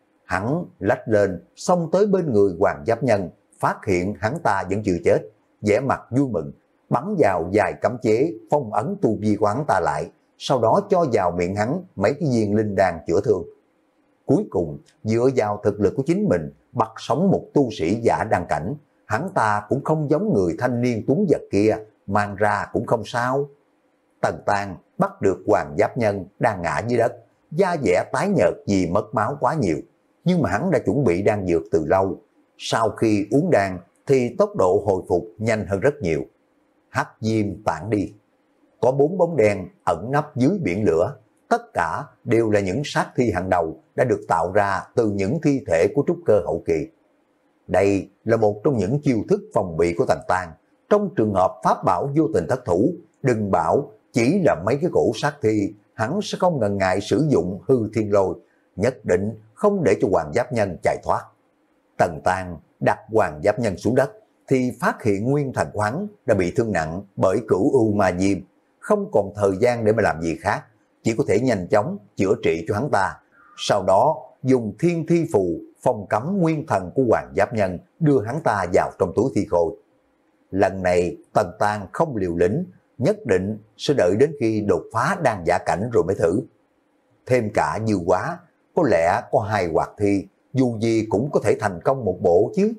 Hắn lách lên, xông tới bên người Hoàng Giáp Nhân, phát hiện hắn ta vẫn chưa chết, vẻ mặt vui mừng, bắn vào vài cấm chế, phong ấn tu vi của hắn ta lại, sau đó cho vào miệng hắn mấy cái viên linh đan chữa thương. Cuối cùng, dựa vào thực lực của chính mình, bắt sống một tu sĩ giả đăng cảnh, hắn ta cũng không giống người thanh niên tuấn giật kia, mang ra cũng không sao. Tần Tang bắt được Hoàng Giáp Nhân đang ngã dưới đất, da dẻ tái nhợt vì mất máu quá nhiều, nhưng mà hắn đã chuẩn bị đan dược từ lâu. Sau khi uống đan thì tốc độ hồi phục nhanh hơn rất nhiều. Hắc diêm tản đi, có bốn bóng đen ẩn nấp dưới biển lửa, tất cả đều là những sát thi hàng đầu đã được tạo ra từ những thi thể của trúc cơ hậu kỳ. Đây là một trong những chiêu thức phòng bị của Tần Tang. Trong trường hợp pháp bảo vô tình thất thủ, đừng bảo chỉ là mấy cái cổ sát thi, hắn sẽ không ngần ngại sử dụng hư thiên lôi, nhất định không để cho Hoàng Giáp Nhân chạy thoát. Tần Tang đặt Hoàng Giáp Nhân xuống đất, thì phát hiện nguyên thần của hắn đã bị thương nặng bởi cửu u ma diêm, không còn thời gian để mà làm gì khác, chỉ có thể nhanh chóng chữa trị cho hắn ta. Sau đó dùng thiên thi phù phong cấm nguyên thần của Hoàng Giáp Nhân, đưa hắn ta vào trong túi thi khôi. Lần này Tần Tang không liều lĩnh, nhất định sẽ đợi đến khi đột phá đan giả cảnh rồi mới thử. Thêm cả Dư Quá, có lẽ có hai hoạt thi, dù gì cũng có thể thành công một bộ chứ.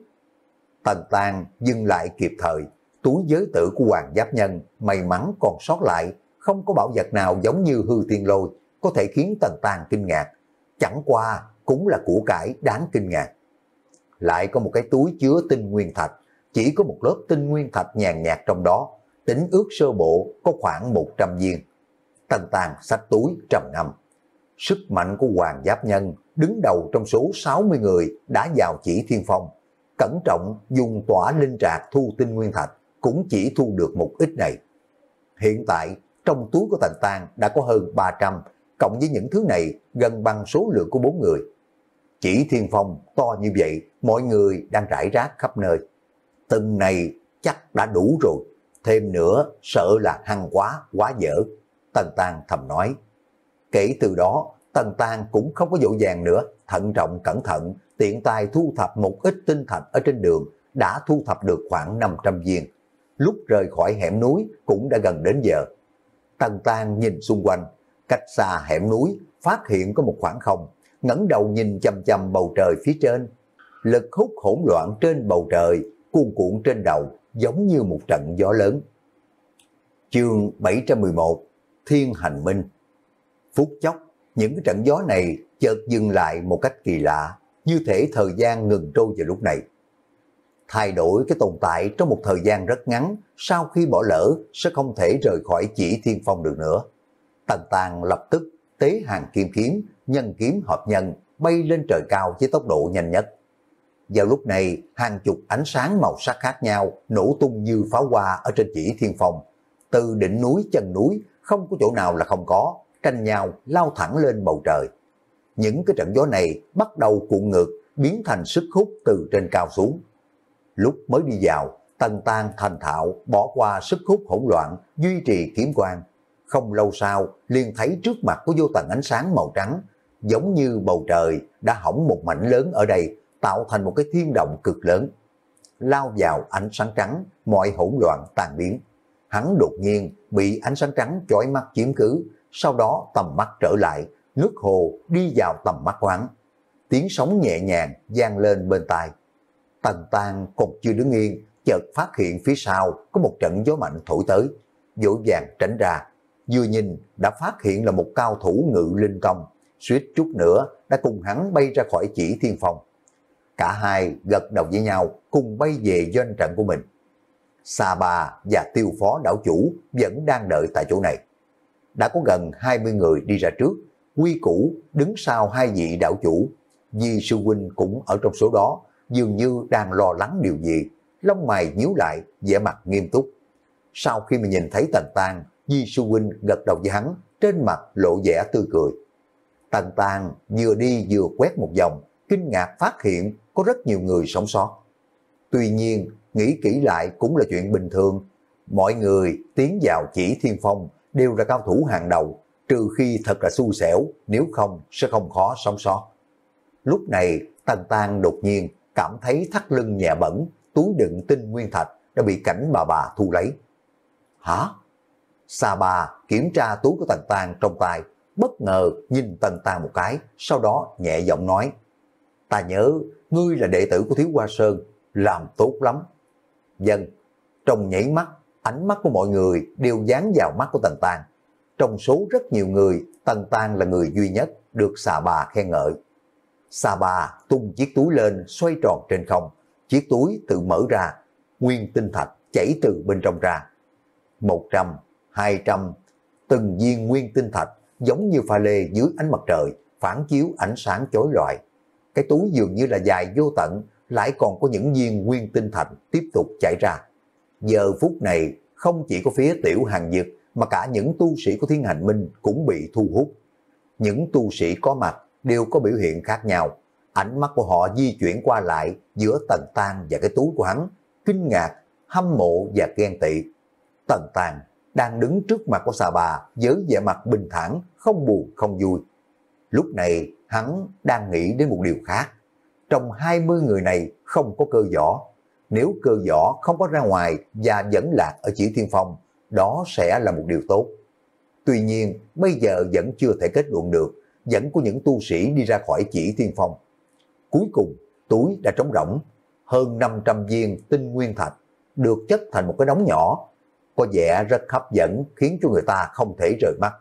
Tần Tang dừng lại kịp thời, túi giới tử của Hoàng Giáp Nhân may mắn còn sót lại, không có bảo vật nào giống như hư thiên lôi, có thể khiến Tần Tang kinh ngạc. Chẳng qua cũng là của cải đáng kinh ngạc. Lại có một cái túi chứa tinh nguyên thạch, chỉ có một lớp tinh nguyên thạch nhàn nhạt trong đó, tính ước sơ bộ có khoảng một trăm viên. Tần Tàng xách túi trầm ngâm. Sức mạnh của Hoàng Giáp Nhân đứng đầu trong số sáu mươi người đã vào Chỉ Thiên Phong, cẩn trọng dùng tỏa linh trạc thu tinh nguyên thạch cũng chỉ thu được một ít này. Hiện tại trong túi của Tần Tàng đã có hơn ba trăm, cộng với những thứ này gần bằng số lượng của bốn người. Chỉ Thiên Phong to như vậy, mọi người đang rải rác khắp nơi. Từng này chắc đã đủ rồi, thêm nữa sợ là hăng quá, quá dở. Tần Tàng thầm nói. Kể từ đó, Tần Tàng cũng không có dỗ dàng nữa, thận trọng cẩn thận, tiện tay thu thập một ít tinh thạch ở trên đường, đã thu thập được khoảng năm trăm viên. Lúc rời khỏi hẻm núi cũng đã gần đến giờ. Tần Tàng nhìn xung quanh, cách xa hẻm núi, phát hiện có một khoảng không, ngẩng đầu nhìn chằm chằm bầu trời phía trên. Lực hút hỗn loạn trên bầu trời, cuồn cuộn trên đầu, giống như một trận gió lớn. Chương bảy trăm mười một, Thiên Hành Minh. Phút chốc, những cái trận gió này chợt dừng lại một cách kỳ lạ, như thể thời gian ngừng trôi vào lúc này. Thay đổi cái tồn tại trong một thời gian rất ngắn, sau khi bỏ lỡ sẽ không thể rời khỏi Chỉ Thiên Phong được nữa. Tần Tàng lập tức tế hàng kim kiếm, nhân kiếm hợp nhân, bay lên trời cao với tốc độ nhanh nhất. Vào lúc này, hàng chục ánh sáng màu sắc khác nhau nổ tung như pháo hoa ở trên Chỉ Thiên Phong. Từ đỉnh núi chân núi, không có chỗ nào là không có, tranh nhau lao thẳng lên bầu trời. Những cái trận gió này bắt đầu cuộn ngược, biến thành sức hút từ trên cao xuống. Lúc mới đi vào, Tần Tàng thành thạo bỏ qua sức hút hỗn loạn, duy trì kiếm quang. Không lâu sau, liền thấy trước mặt có vô tầng ánh sáng màu trắng, giống như bầu trời đã hỏng một mảnh lớn ở đây, tạo thành một cái thiên động cực lớn. Lao vào ánh sáng trắng, mọi hỗn loạn tan biến. Hắn đột nhiên bị ánh sáng trắng chói mắt chiếm cứ, sau đó tầm mắt trở lại, nước hồ đi vào tầm mắt của hắn. Tiếng sóng nhẹ nhàng vang lên bên tai. Tần Tàng còn chưa đứng yên, chợt phát hiện phía sau có một trận gió mạnh thổi tới, vội vàng tránh ra. Vừa nhìn đã phát hiện là một cao thủ ngự linh công, suýt chút nữa đã cùng hắn bay ra khỏi Chỉ Thiên Phong. Cả hai gật đầu với nhau cùng bay về doanh trận của mình. Sa Ba và Tiêu Phó đảo chủ vẫn đang đợi tại chỗ này. Đã có gần hai mươi người đi ra trước, quy củ đứng sau hai vị đảo chủ. Di sư huynh cũng ở trong số đó, dường như đang lo lắng điều gì, lông mày nhíu lại, vẻ mặt nghiêm túc. Sau khi mà nhìn thấy Tần Tàng, Di sư huynh gật đầu với hắn, trên mặt lộ vẻ tươi cười. Tần Tàng vừa đi vừa quét một vòng, kinh ngạc phát hiện có rất nhiều người sống sót. Tuy nhiên, nghĩ kỹ lại cũng là chuyện bình thường. Mọi người tiến vào Chỉ Thiên Phong đều là cao thủ hàng đầu, trừ khi thật là xui xẻo, nếu không sẽ không khó sống sót. Lúc này, Tần Tàng đột nhiên cảm thấy thắt lưng nhẹ bẩn, túi đựng tinh nguyên thạch đã bị cảnh bà bà thu lấy. Hả? Sa Ba kiểm tra túi của Tần Tàng trong tay, bất ngờ nhìn Tần Tàng một cái, sau đó nhẹ giọng nói. Ta nhớ, ngươi là đệ tử của Thiếu Hoa Sơn, làm tốt lắm. Dân, trong nhảy mắt, ánh mắt của mọi người đều dán vào mắt của Tần Tàng. Trong số rất nhiều người, Tần Tàng là người duy nhất được Sa Ba khen ngợi. Sa Ba tung chiếc túi lên xoay tròn trên không, chiếc túi tự mở ra, nguyên tinh thạch chảy từ bên trong ra. Một trăm, hai trăm, từng viên nguyên tinh thạch giống như pha lê dưới ánh mặt trời, phản chiếu ánh sáng chói lọi. Cái túi dường như là dài vô tận, lại còn có những viên nguyên tinh thạch tiếp tục chảy ra. Giờ phút này, không chỉ có phía Tiểu Hàng Dực, mà cả những tu sĩ của Thiên Hành Minh cũng bị thu hút. Những tu sĩ có mặt đều có biểu hiện khác nhau. Ánh mắt của họ di chuyển qua lại giữa Tần Tàng và cái túi của hắn, kinh ngạc, hâm mộ và ghen tị. Tần Tàng đang đứng trước mặt của Sa Ba với vẻ mặt bình thản, không buồn không vui. Lúc này hắn đang nghĩ đến một điều khác. Trong hai mươi người này không có cơ võ. Nếu cơ võ không có ra ngoài và vẫn lạc ở Chỉ Thiên Phong, đó sẽ là một điều tốt. Tuy nhiên, bây giờ vẫn chưa thể kết luận được, vẫn có những tu sĩ đi ra khỏi Chỉ Thiên Phong. Cuối cùng, túi đã trống rỗng, hơn năm trăm viên tinh nguyên thạch được chất thành một cái đống nhỏ, có vẻ rất hấp dẫn, khiến cho người ta không thể rời mắt.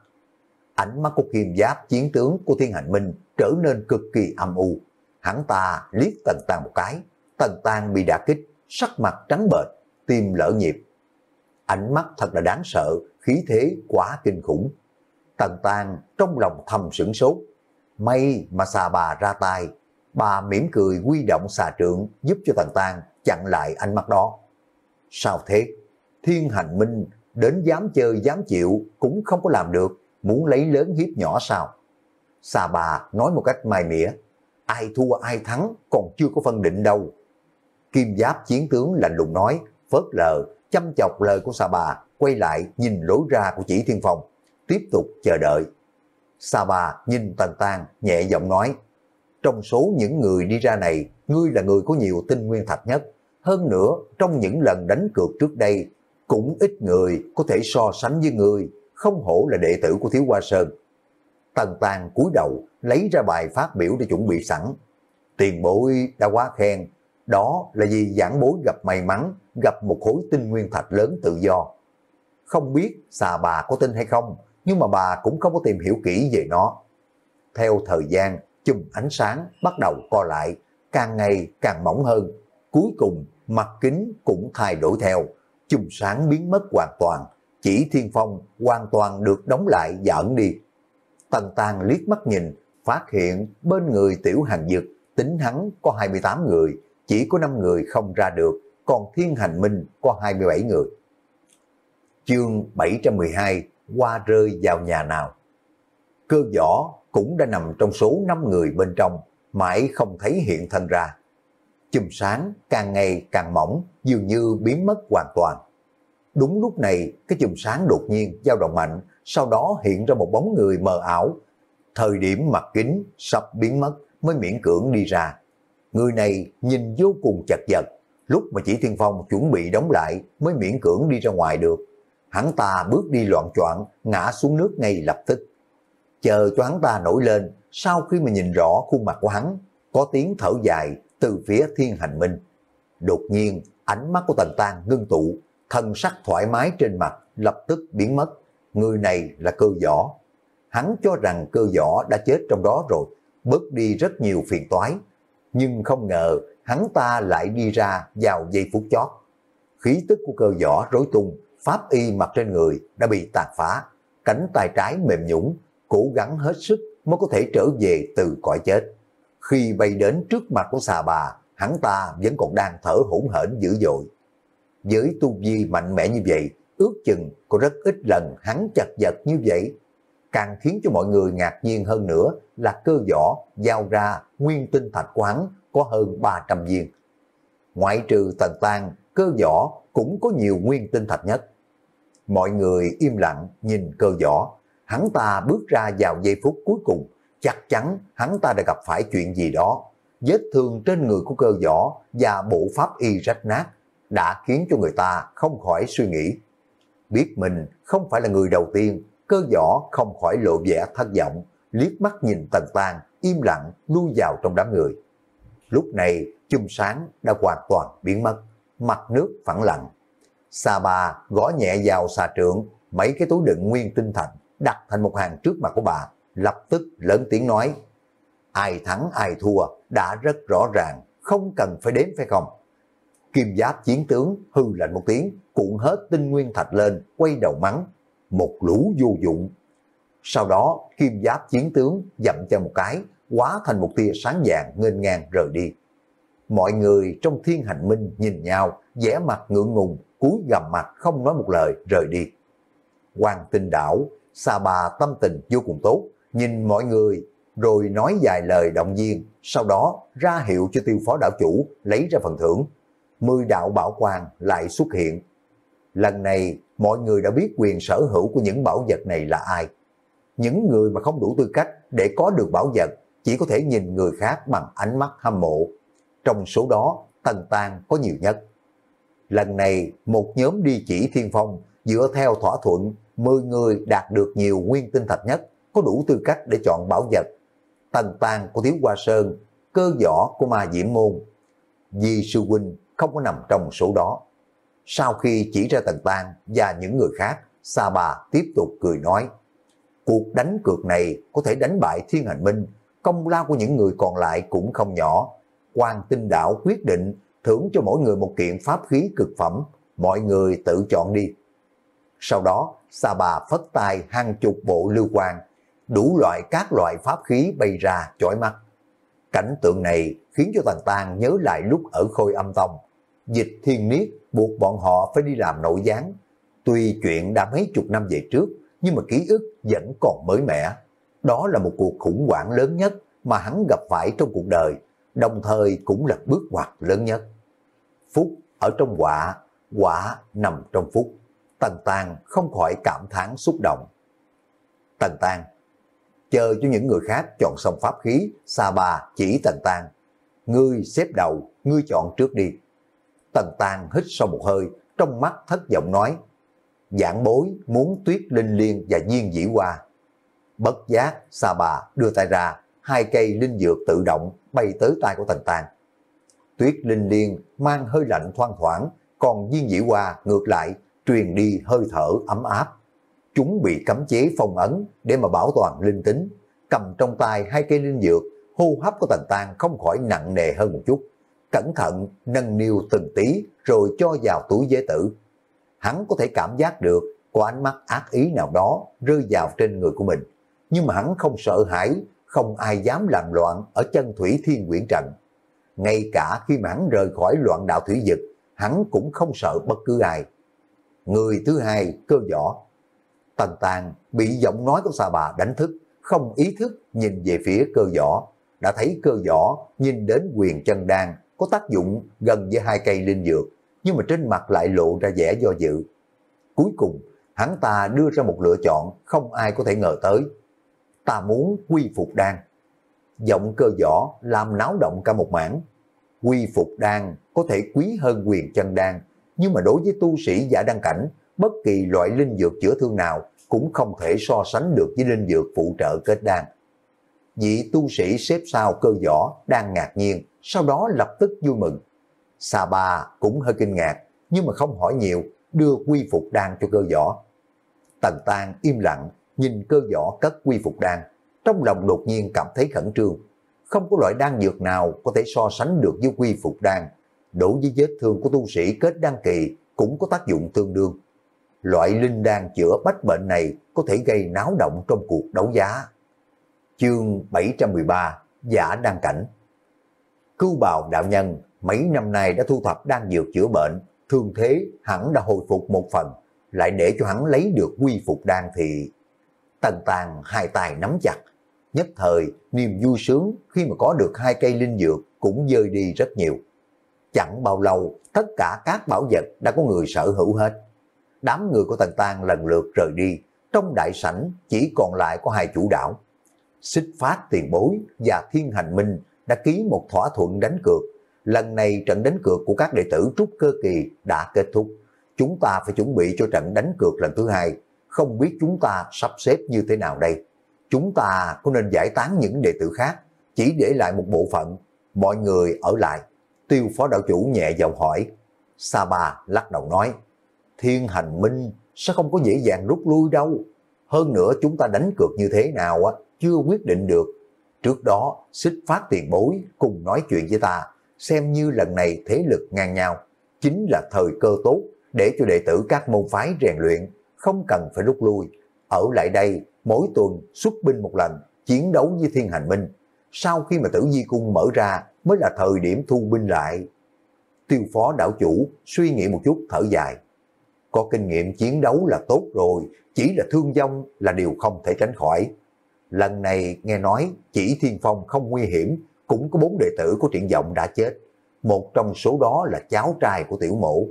Ánh mắt của Kim Giáp chiến tướng của Thiên Hành Minh trở nên cực kỳ âm u. Hắn ta liếc Tần Tàng một cái, Tần Tàng bị đả kích, sắc mặt trắng bệch, tim lỡ nhịp. ánh mắt thật là đáng sợ, khí thế quá kinh khủng. Tần Tang trong lòng thầm sửng sốt, may mà xà bà ra tay, bà mỉm cười huy động xà trượng giúp cho Tần Tang chặn lại ánh mắt đó. Sao thế? Thiên Hành Minh đến dám chơi dám chịu cũng không có làm được, muốn lấy lớn hiếp nhỏ sao? Xà bà nói một cách mai mỉa, ai thua ai thắng còn chưa có phân định đâu. Kim Giáp chiến tướng lạnh lùng nói, phớt lờ, chăm chọc lời của xà bà, quay lại nhìn lối ra của Chỉ Thiên Phong, tiếp tục chờ đợi. Xà bà nhìn Tần Tang nhẹ giọng nói, trong số những người đi ra này, ngươi là người có nhiều tinh nguyên thạch nhất. Hơn nữa, trong những lần đánh cược trước đây, cũng ít người có thể so sánh với ngươi, không hổ là đệ tử của Thiếu Hoa Sơn. Tần Tang cúi đầu, lấy ra bài phát biểu để chuẩn bị sẵn. Tiền bối đã quá khen, đó là vì giảng bối gặp may mắn, gặp một khối tinh nguyên thạch lớn tự do. Không biết xà bà có tin hay không, nhưng mà bà cũng không có tìm hiểu kỹ về nó. Theo thời gian, chùm ánh sáng bắt đầu co lại, càng ngày càng mỏng hơn. Cuối cùng, mặt kính cũng thay đổi theo, chùm sáng biến mất hoàn toàn, Chỉ Thiên Phong hoàn toàn được đóng lại và ẩn đi. Tần Tang liếc mắt nhìn, phát hiện bên người Tiểu Hàng Dực, tính hắn có hai mươi tám người, chỉ có năm người không ra được, còn Thiên Hành Minh có hai mươi bảy người. Chương bảy trăm mười hai, hoa rơi vào nhà nào? Cơ Võ cũng đã nằm trong số năm người bên trong, mãi không thấy hiện thân ra. Chùm sáng càng ngày càng mỏng, dường như biến mất hoàn toàn. Đúng lúc này, cái chùm sáng đột nhiên dao động mạnh, sau đó hiện ra một bóng người mờ ảo. Thời điểm mặt kính sắp biến mất mới miễn cưỡng đi ra. Người này nhìn vô cùng chật vật, lúc mà Chỉ Thiên Phong chuẩn bị đóng lại mới miễn cưỡng đi ra ngoài được. Hắn ta bước đi loạn choạng, ngã xuống nước ngay lập tức. Chờ cho hắn ta nổi lên, sau khi mà nhìn rõ khuôn mặt của hắn, có tiếng thở dài từ phía Thiên Hành Minh. Đột nhiên, ánh mắt của Tần Tang ngưng tụ, thân sắc thoải mái trên mặt lập tức biến mất. Người này là Cơ Võ. Hắn cho rằng Cơ Võ đã chết trong đó rồi, bớt đi rất nhiều phiền toái. Nhưng không ngờ, hắn ta lại đi ra vào giây phút chót. Khí tức của Cơ Võ rối tung, pháp y mặc trên người đã bị tàn phá, cánh tay trái mềm nhũn, cố gắng hết sức mới có thể trở về từ cõi chết. Khi bay đến trước mặt của xà bà, hắn ta vẫn còn đang thở hổn hển dữ dội. Với tu vi mạnh mẽ như vậy, ước chừng có rất ít lần hắn chật vật như vậy. Càng khiến cho mọi người ngạc nhiên hơn nữa là Cơ Võ giao ra nguyên tinh thạch của hắn có hơn ba trăm viên. Ngoại trừ Tần Tang, Cơ Võ cũng có nhiều nguyên tinh thạch nhất. Mọi người im lặng nhìn Cơ Võ, hắn ta bước ra vào giây phút cuối cùng, chắc chắn hắn ta đã gặp phải chuyện gì đó. Vết thương trên người của Cơ Võ và bộ pháp y rách nát đã khiến cho người ta không khỏi suy nghĩ. Biết mình không phải là người đầu tiên, Cơ Võ không khỏi lộ vẻ thất vọng, liếc mắt nhìn Tần Tang im lặng lui vào trong đám người. Lúc này chùm sáng đã hoàn toàn biến mất, mặt nước phẳng lặng. Xà bà gõ nhẹ vào xà trượng, mấy cái túi đựng nguyên tinh thạch đặt thành một hàng trước mặt của bà, lập tức lớn tiếng nói, ai thắng ai thua đã rất rõ ràng, không cần phải đếm phải không? Kim Giáp chiến tướng hư lạnh một tiếng, cuộn hết tinh nguyên thạch lên, quay đầu mắng, một lũ vô dụng. Sau đó Kim Giáp chiến tướng dậm chân một cái, hóa thành một tia sáng vàng nghênh ngang rời đi. Mọi người trong Thiên Hành Minh nhìn nhau, vẻ mặt ngượng ngùng, cúi gằm mặt không nói một lời rời đi. Hoàng Tinh Đảo, xà bà tâm tình vô cùng tốt, nhìn mọi người rồi nói vài lời động viên, sau đó ra hiệu cho Tiêu Phó đảo chủ lấy ra phần thưởng. Mười đạo bảo quang lại xuất hiện. Lần này mọi người đã biết quyền sở hữu của những bảo vật này là ai. Những người mà không đủ tư cách để có được bảo vật chỉ có thể nhìn người khác bằng ánh mắt hâm mộ. Trong số đó, Tần Tang có nhiều nhất. Lần này, một nhóm đi Chỉ Thiên Phong dựa theo thỏa thuận, mười người đạt được nhiều nguyên tinh thạch nhất, có đủ tư cách để chọn bảo vật. Tần Tang của Thiếu Hoa Sơn, Cơ Võ của Ma Diễm Môn, Di Sư Huynh không có nằm trong số đó. Sau khi chỉ ra Tần Tang và những người khác, Sa Bà tiếp tục cười nói, cuộc đánh cược này có thể đánh bại Thiên Hành Minh, công lao của những người còn lại cũng không nhỏ. Hoàng Tinh Đảo quyết định thưởng cho mỗi người một kiện pháp khí cực phẩm, mọi người tự chọn đi. Sau đó, Sa Bà phất tay hàng chục bộ lưu quang, đủ loại các loại pháp khí bay ra chói mắt. Cảnh tượng này khiến cho Tần Tang nhớ lại lúc ở Khôi Âm Tông, dịch thiên niết buộc bọn họ phải đi làm nội gián. Tuy chuyện đã mấy chục năm về trước, nhưng mà ký ức vẫn còn mới mẻ. Đó là một cuộc khủng hoảng lớn nhất mà hắn gặp phải trong cuộc đời, đồng thời cũng là bước ngoặt lớn nhất. Phúc ở trong quả, quả nằm trong phúc. Tần Tang không khỏi cảm thán xúc động. Tần Tang, chờ cho những người khác chọn xong pháp khí, Sa Bà chỉ Tần Tang. Ngươi xếp đầu, ngươi chọn trước đi. Tần Tang hít sâu một hơi, trong mắt thất vọng nói, Giảng bối muốn Tuyết Linh Liên và Viên Dĩ Hoa. Bất giác, Sa Bà đưa tay ra, hai cây linh dược tự động bay tới tay của Tần Tang. Tuyết Linh Liên mang hơi lạnh thoang thoảng, còn Viên Dĩ Hoa ngược lại truyền đi hơi thở ấm áp. Chúng bị cấm chế phong ấn để mà bảo toàn linh tính. Cầm trong tay hai cây linh dược, hô hấp của Tần Tang không khỏi nặng nề hơn một chút. Cẩn thận nâng niu từng tí rồi cho vào túi giới tử. Hắn có thể cảm giác được có ánh mắt ác ý nào đó rơi vào trên người của mình. Nhưng mà hắn không sợ hãi, không ai dám làm loạn ở chân thủy thiên quyển trận. Ngay cả khi mà hắn rời khỏi loạn đạo thủy vực, hắn cũng không sợ bất cứ ai. Người thứ hai, Cơ Võ. Tần Tang bị giọng nói của Sa Bà đánh thức, không ý thức nhìn về phía Cơ Võ. Đã thấy Cơ Võ nhìn đến Huyền Chân Đan có tác dụng gần với hai cây linh dược, nhưng mà trên mặt lại lộ ra vẻ do dự. Cuối cùng, hắn ta đưa ra một lựa chọn không ai có thể ngờ tới. Ta muốn quy phục đan. Giọng Cơ Võ làm náo động cả một mảng. Quy phục đan có thể quý hơn Huyền Chân Đan, nhưng mà đối với tu sĩ giả đăng cảnh, bất kỳ loại linh dược chữa thương nào cũng không thể so sánh được với linh dược phụ trợ kết đan. Vị tu sĩ xếp sau Cơ Võ đang ngạc nhiên, sau đó lập tức vui mừng. Sa Bà cũng hơi kinh ngạc, nhưng mà không hỏi nhiều, đưa quy phục đan cho Cơ Võ. Tần Tang im lặng, nhìn Cơ Võ cất quy phục đan, trong lòng đột nhiên cảm thấy khẩn trương. Không có loại đan dược nào có thể so sánh được với quy phục đan. Đối với vết thương của tu sĩ kết đan kỳ cũng có tác dụng tương đương. Loại linh đan chữa bách bệnh này có thể gây náo động trong cuộc đấu giá. Chương bảy trăm mười ba, Giả Đan Cảnh. Cưu Bào đạo nhân mấy năm nay đã thu thập đan dược chữa bệnh, thương thế hẳn đã hồi phục một phần, lại để cho hắn lấy được quy phục đan thì... Tần Tang hai tay nắm chặt, nhất thời niềm vui sướng khi mà có được hai cây linh dược cũng dơi đi rất nhiều. Chẳng bao lâu, tất cả các bảo vật đã có người sở hữu hết. Đám người của Tần Tang lần lượt rời đi, trong đại sảnh chỉ còn lại có hai chủ đạo. Xích Phát Tiền Bối và Thiên Hành Minh đã ký một thỏa thuận đánh cược. Lần này trận đánh cược của các đệ tử trúc cơ kỳ đã kết thúc. Chúng ta phải chuẩn bị cho trận đánh cược lần thứ hai. Không biết chúng ta sắp xếp như thế nào đây? Chúng ta có nên giải tán những đệ tử khác, chỉ để lại một bộ phận, mọi người ở lại? Tiêu phó đạo chủ nhẹ giọng hỏi. Sa Bà lắc đầu nói, Thiên Hành Minh sẽ không có dễ dàng rút lui đâu. Hơn nữa chúng ta đánh cược như thế nào á, chưa quyết định được. Trước đó, Xích Phát Tiền Bối cùng nói chuyện với ta, xem như lần này thế lực ngang nhau, chính là thời cơ tốt để cho đệ tử các môn phái rèn luyện, không cần phải rút lui. Ở lại đây, mỗi tuần xuất binh một lần, chiến đấu với Thiên Hành Minh. Sau khi mà Tử Vi Cung mở ra mới là thời điểm thu binh lại. Tiêu phó đạo chủ suy nghĩ một chút thở dài. Có kinh nghiệm chiến đấu là tốt rồi, chỉ là thương vong là điều không thể tránh khỏi. Lần này nghe nói chỉ Thiên Phong không nguy hiểm, cũng có bốn đệ tử của Triển Vọng đã chết. Một trong số đó là cháu trai của Tiểu Mổ.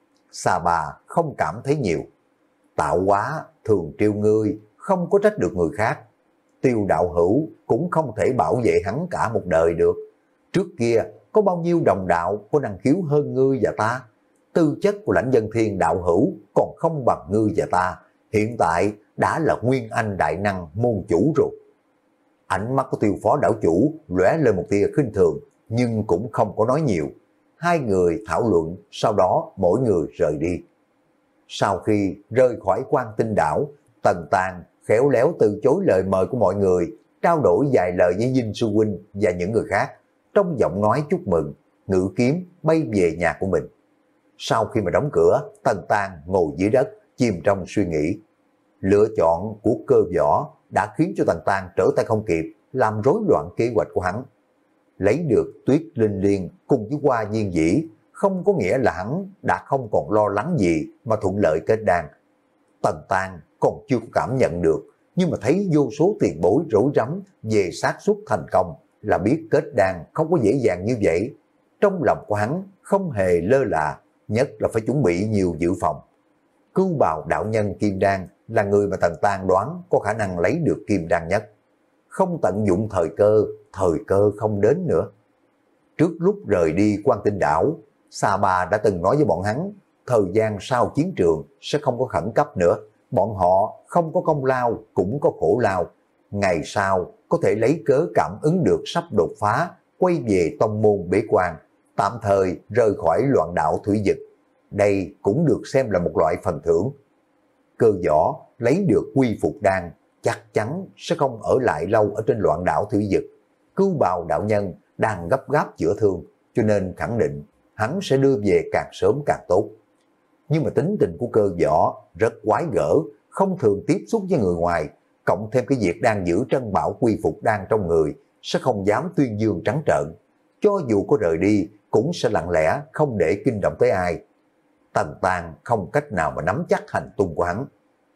Sa Bà không cảm thấy nhiều. Tạo hóa thường trêu ngươi, không có trách được người khác. Tiêu đạo hữu cũng không thể bảo vệ hắn cả một đời được. Trước kia có bao nhiêu đồng đạo có năng khiếu hơn ngươi và ta. Tư chất của Lãnh Dân Thiên đạo hữu còn không bằng ngươi và ta. Hiện tại đã là nguyên anh đại năng môn chủ rồi. Ánh mắt của Tiêu phó đạo chủ lóe lên một tia khinh thường, nhưng cũng không có nói nhiều. Hai người thảo luận, sau đó mỗi người rời đi. Sau khi rời khỏi Quan Tinh đảo, Tần Tang khéo léo từ chối lời mời của mọi người, trao đổi vài lời với Dinh Sư huynh và những người khác, trong giọng nói chúc mừng, ngự kiếm bay về nhà của mình. Sau khi mà đóng cửa, Tần Tang ngồi dưới đất, chìm trong suy nghĩ. Lựa chọn của Cơ Võ đã khiến cho Tần Tang trở tay không kịp, làm rối loạn kế hoạch của hắn. Lấy được Tuyết Linh Liên cùng với Hoa Nhiên Dĩ không có nghĩa là hắn đã không còn lo lắng gì mà thuận lợi kết đan. Tần Tang còn chưa có cảm nhận được, nhưng mà thấy vô số tiền bối rối rắm về xác suất thành công là biết kết đan không có dễ dàng như vậy. Trong lòng của hắn không hề lơ là, nhất là phải chuẩn bị nhiều dự phòng. Cưu Bào đạo nhân kim đan là người mà Tần Tang đoán có khả năng lấy được kim đan nhất. Không tận dụng thời cơ, thời cơ không đến nữa. Trước lúc rời đi Quan Tinh đảo, Sa Ba đã từng nói với bọn hắn, thời gian sau chiến trường sẽ không có khẩn cấp nữa. Bọn họ không có công lao cũng có khổ lao. Ngày sau có thể lấy cớ cảm ứng được sắp đột phá, quay về tông môn bế quan, tạm thời rời khỏi loạn đảo thủy vực. Đây cũng được xem là một loại phần thưởng. Cơ Võ lấy được quy phục đan chắc chắn sẽ không ở lại lâu ở trên loạn đảo thủy vực. Cưu Bào đạo nhân đang gấp gáp chữa thương, cho nên khẳng định hắn sẽ đưa về càng sớm càng tốt. Nhưng mà tính tình của Cơ Võ rất quái gở, không thường tiếp xúc với người ngoài, cộng thêm cái việc đang giữ trân bảo quy phục đan trong người, sẽ không dám tuyên dương trắng trợn. Cho dù có rời đi, cũng sẽ lặng lẽ không để kinh động tới ai. Tần Tang không cách nào mà nắm chắc hành tung của hắn.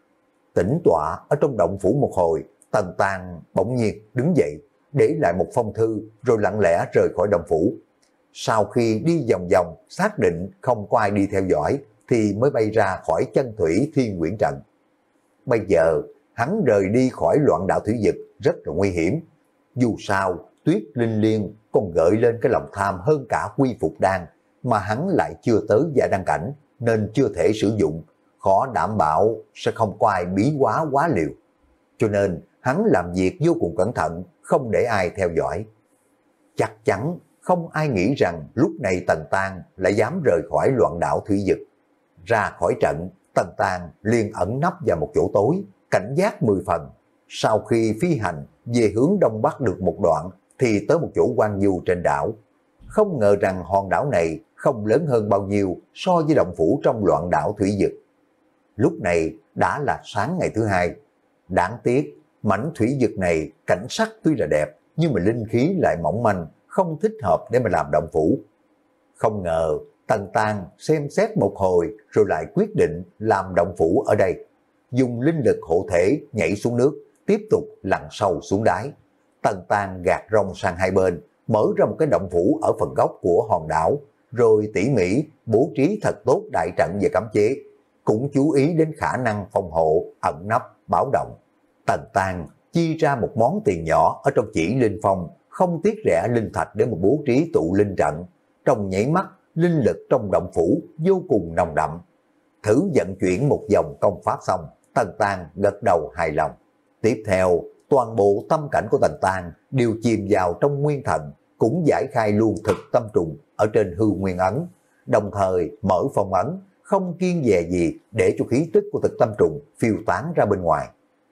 Tĩnh tọa ở trong động phủ một hồi, Tần Tang bỗng nhiên đứng dậy, để lại một phong thư rồi lặng lẽ rời khỏi động phủ. Sau khi đi vòng vòng xác định không có ai đi theo dõi thì mới bay ra khỏi chân thủy Thiên Quyển Trận. Bây giờ hắn rời đi khỏi loạn đạo thủy vực rất là nguy hiểm. Dù sao Tuyết Linh Liên còn gợi lên cái lòng tham hơn cả quy phục đan, mà hắn lại chưa tới giả đăng cảnh nên chưa thể sử dụng, khó đảm bảo sẽ không có ai bí quá quá liều. Cho nên hắn làm việc vô cùng cẩn thận, không để ai theo dõi. Chắc chắn không ai nghĩ rằng lúc này Tần Tang lại dám rời khỏi loạn đảo thủy vực. Ra khỏi trận, Tần Tang liền ẩn nấp vào một chỗ tối, cảnh giác mười phần. Sau khi phi hành về hướng đông bắc được một đoạn thì tới một chỗ hoang vu trên đảo. Không ngờ rằng hòn đảo này không lớn hơn bao nhiêu so với động phủ trong loạn đảo thủy vực. Lúc này đã là sáng ngày thứ hai. Đáng tiếc, mảnh thủy vực này cảnh sắc tuy là đẹp, nhưng mà linh khí lại mỏng manh, không thích hợp để mà làm động phủ. Không ngờ, Tần Tang xem xét một hồi rồi lại quyết định làm động phủ ở đây. Dùng linh lực hộ thể nhảy xuống nước, tiếp tục lặn sâu xuống đáy. Tần Tang gạt rong sang hai bên, mở ra một cái động phủ ở phần góc của hòn đảo, rồi tỉ mỉ bố trí thật tốt đại trận và cấm chế, cũng chú ý đến khả năng phòng hộ, ẩn nấp, báo động. Tần Tang chi ra một món tiền nhỏ ở trong chỉ linh phong, không tiếc rẻ linh thạch để mà bố trí tụ linh trận. Trong nhảy mắt, linh lực trong động phủ vô cùng nồng đậm. Thử vận chuyển một vòng công pháp xong, Tần Tang gật đầu hài lòng. Tiếp theo, toàn bộ tâm cảnh của Tần Tang đều chìm vào trong nguyên thần, cũng giải khai luôn thực tâm trùng ở trên hư nguyên ấn, đồng thời mở phong ấn, không kiêng dè gì để cho khí tức của thực tâm trùng phiêu tán ra bên ngoài.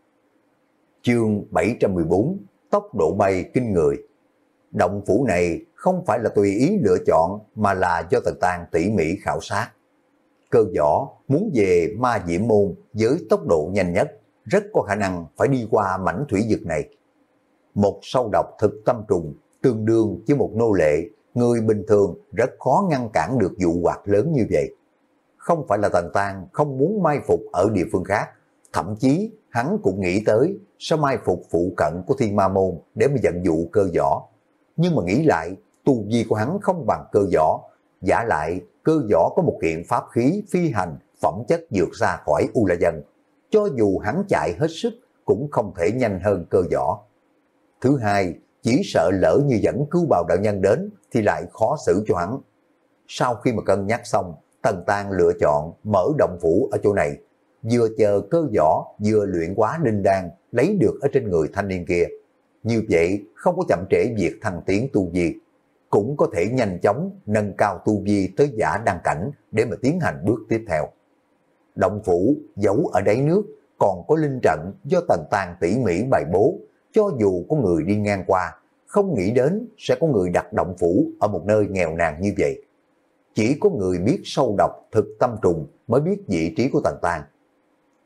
Chương bảy trăm mười bốn, tốc độ bay kinh người. Động phủ này không phải là tùy ý lựa chọn mà là do Tần Tang tỉ mỉ khảo sát. Cơ Võ muốn về Ma Diễm Môn với tốc độ nhanh nhất, rất có khả năng phải đi qua mảnh thủy vực này. Một sâu độc thực tâm trùng tương đương với một nô lệ, người bình thường rất khó ngăn cản được vụ hoạt lớn như vậy. Không phải là Tần Tang không muốn mai phục ở địa phương khác, thậm chí hắn cũng nghĩ tới sẽ mai phục phụ cận của Thiên Ma Môn để mà dẫn dụ Cơ Võ. Nhưng mà nghĩ lại, tu vi của hắn không bằng Cơ Võ, giả lại Cơ Võ có một kiện pháp khí phi hành phẩm chất vượt xa khỏi U La Dân. Cho dù hắn chạy hết sức cũng không thể nhanh hơn Cơ Võ. Thứ hai, chỉ sợ lỡ như dẫn Cưu Bào đạo nhân đến thì lại khó xử cho hắn. Sau khi mà cân nhắc xong, Tần Tang lựa chọn mở động phủ ở chỗ này, vừa chờ Cơ Võ vừa luyện hóa linh đan lấy được ở trên người thanh niên kia. Như vậy không có chậm trễ việc thăng tiến tu vi, cũng có thể nhanh chóng nâng cao tu vi tới giả đăng cảnh để mà tiến hành bước tiếp theo. Động phủ giấu ở đáy nước, còn có linh trận do Tần Tang tỉ mỉ bày bố, cho dù có người đi ngang qua, không nghĩ đến sẽ có người đặt động phủ ở một nơi nghèo nàn như vậy. Chỉ có người biết sâu độc thực tâm trùng mới biết vị trí của Tần Tang.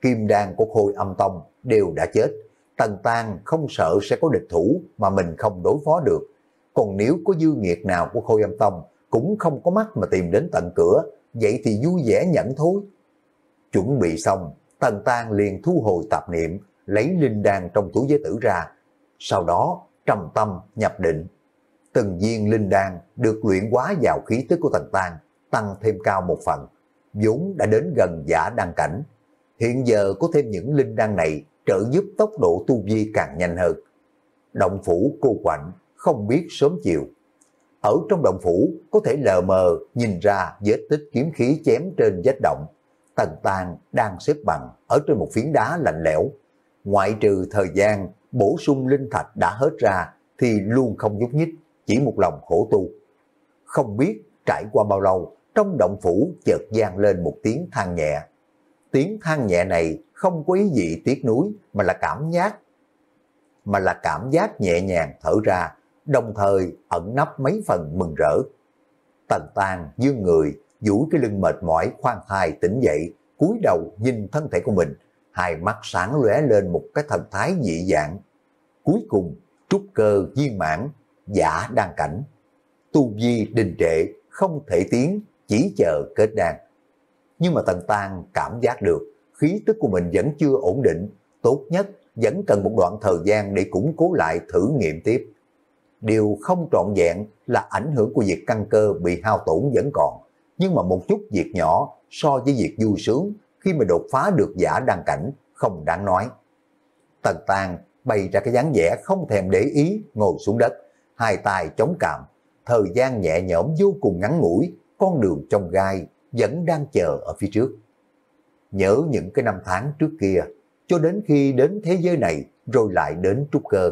kim đan của Khôi Âm Tông đều đã chết. Tần Tang không sợ sẽ có địch thủ mà mình không đối phó được. Còn nếu có dư nghiệt nào của Khôi Âm Tông cũng không có mắt mà tìm đến tận cửa, vậy thì vui vẻ nhận thôi. Chuẩn bị xong, Tần Tang liền thu hồi tạp niệm, lấy linh đan trong túi giới tử ra. Sau đó trầm tâm nhập định. Từng viên linh đan được luyện hóa vào khí tức của Tần Tang, tăng thêm cao một phần, vốn đã đến gần giả đan cảnh. Hiện giờ có thêm những linh đan này trợ giúp tốc độ tu vi càng nhanh hơn. Động phủ cô quạnh, không biết sớm chiều. Ở trong động phủ có thể lờ mờ nhìn ra vết tích kiếm khí chém trên vách động. Tần Tang đang xếp bằng ở trên một phiến đá lạnh lẽo. Ngoại trừ thời gian bổ sung linh thạch đã hết ra thì luôn không nhúc nhích, chỉ một lòng khổ tu. Không biết trải qua bao lâu, trong động phủ chợt vang lên một tiếng than nhẹ. Tiếng than nhẹ này không có ý gì tiếc nuối mà là cảm giác mà là cảm giác nhẹ nhàng thở ra, đồng thời ẩn nấp mấy phần mừng rỡ. Tần Tang dương người, duỗi cái lưng mệt mỏi khoan thai tỉnh dậy, cúi đầu nhìn thân thể của mình, hai mắt sáng lóe lên một cái thần thái dị dạng. Cuối cùng trúc cơ viên mãn, giả đan cảnh, tu vi đình trệ, không thể tiến, chỉ chờ kết đan. Nhưng mà Tần Tang cảm giác được khí tức của mình vẫn chưa ổn định, tốt nhất vẫn cần một đoạn thời gian để củng cố lại thử nghiệm tiếp. Điều không trọn vẹn là ảnh hưởng của việc căn cơ bị hao tổn vẫn còn, nhưng mà một chút việc nhỏ so với việc vui sướng khi mà đột phá được giả đan cảnh không đáng nói. Tần Tang bày ra cái dáng vẻ không thèm để ý, ngồi xuống đất, hai tay chống cằm, thời gian nhẹ nhõm vô cùng ngắn ngủi, con đường trong gai vẫn đang chờ ở phía trước. Nhớ những cái năm tháng trước kia, cho đến khi đến thế giới này rồi lại đến trúc cơ.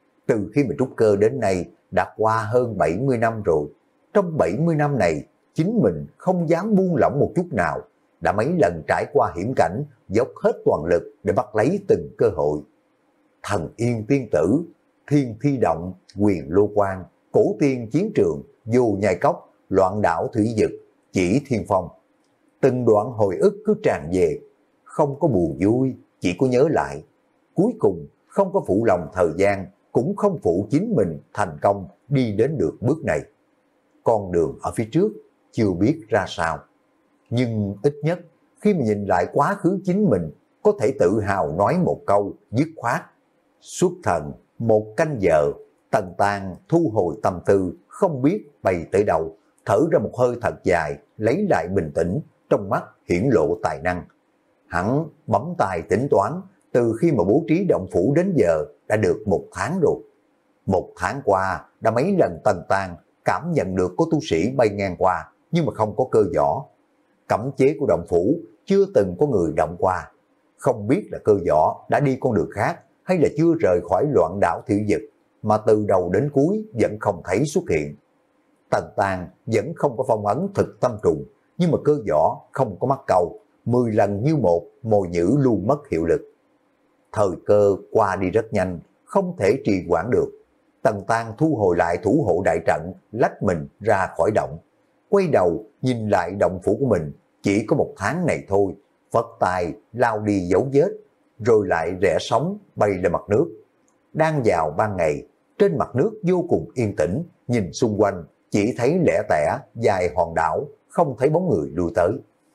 Từ khi mà trúc cơ đến nay đã qua hơn bảy mươi năm rồi. Trong bảy mươi năm này, chính mình không dám buông lỏng một chút nào, đã mấy lần trải qua hiểm cảnh, dốc hết toàn lực để bắt lấy từng cơ hội. Thần Yên Tiên Tử, Thiên Thi Động, Quyền Lô Quan, Cổ Tiên Chiến Trường, Vô Nhai Cốc, Loạn Đảo Thủy Dực, Chỉ Thiên Phong. Từng đoạn hồi ức cứ tràn về, không có buồn vui, chỉ có nhớ lại. Cuối cùng không có phụ lòng thời gian, cũng không phụ chính mình thành công đi đến được bước này. Con đường ở phía trước chưa biết ra sao, nhưng ít nhất khi mà nhìn lại quá khứ chính mình, có thể tự hào nói một câu dứt khoát. Xuất thần một canh giờ, Tần Tang thu hồi tâm tư, không biết bay tới đâu, thở ra một hơi thật dài, lấy lại bình tĩnh, trong mắt hiển lộ tài năng. Hắn bấm tay tính toán, từ khi mà bố trí động phủ đến giờ đã được một tháng rồi. Một tháng qua đã mấy lần Tần Tang cảm nhận được có tu sĩ bay ngang qua, nhưng mà không có cơ võ. Cấm chế của động phủ chưa từng có người động qua, không biết là cơ võ đã đi con đường khác hay là chưa rời khỏi Loạn Đảo Thủy Dực, mà từ đầu đến cuối vẫn không thấy xuất hiện. Tần Tang vẫn không có phong ấn thực tâm trùng, nhưng mà cơ võ không có mắc câu, mười lần như một, mồi nhữ luôn mất hiệu lực. Thời cơ qua đi rất nhanh, không thể trì hoãn được. Tần Tang thu hồi lại thủ hộ đại trận, lách mình ra khỏi động. Quay đầu nhìn lại động phủ của mình, chỉ có một tháng này thôi, phất tay lao đi dấu vết, rồi lại rẽ sóng bay lên mặt nước. Đang vào ban ngày, trên mặt nước vô cùng yên tĩnh, nhìn xung quanh chỉ thấy lẻ tẻ dài hòn đảo, không thấy bóng người lui tới.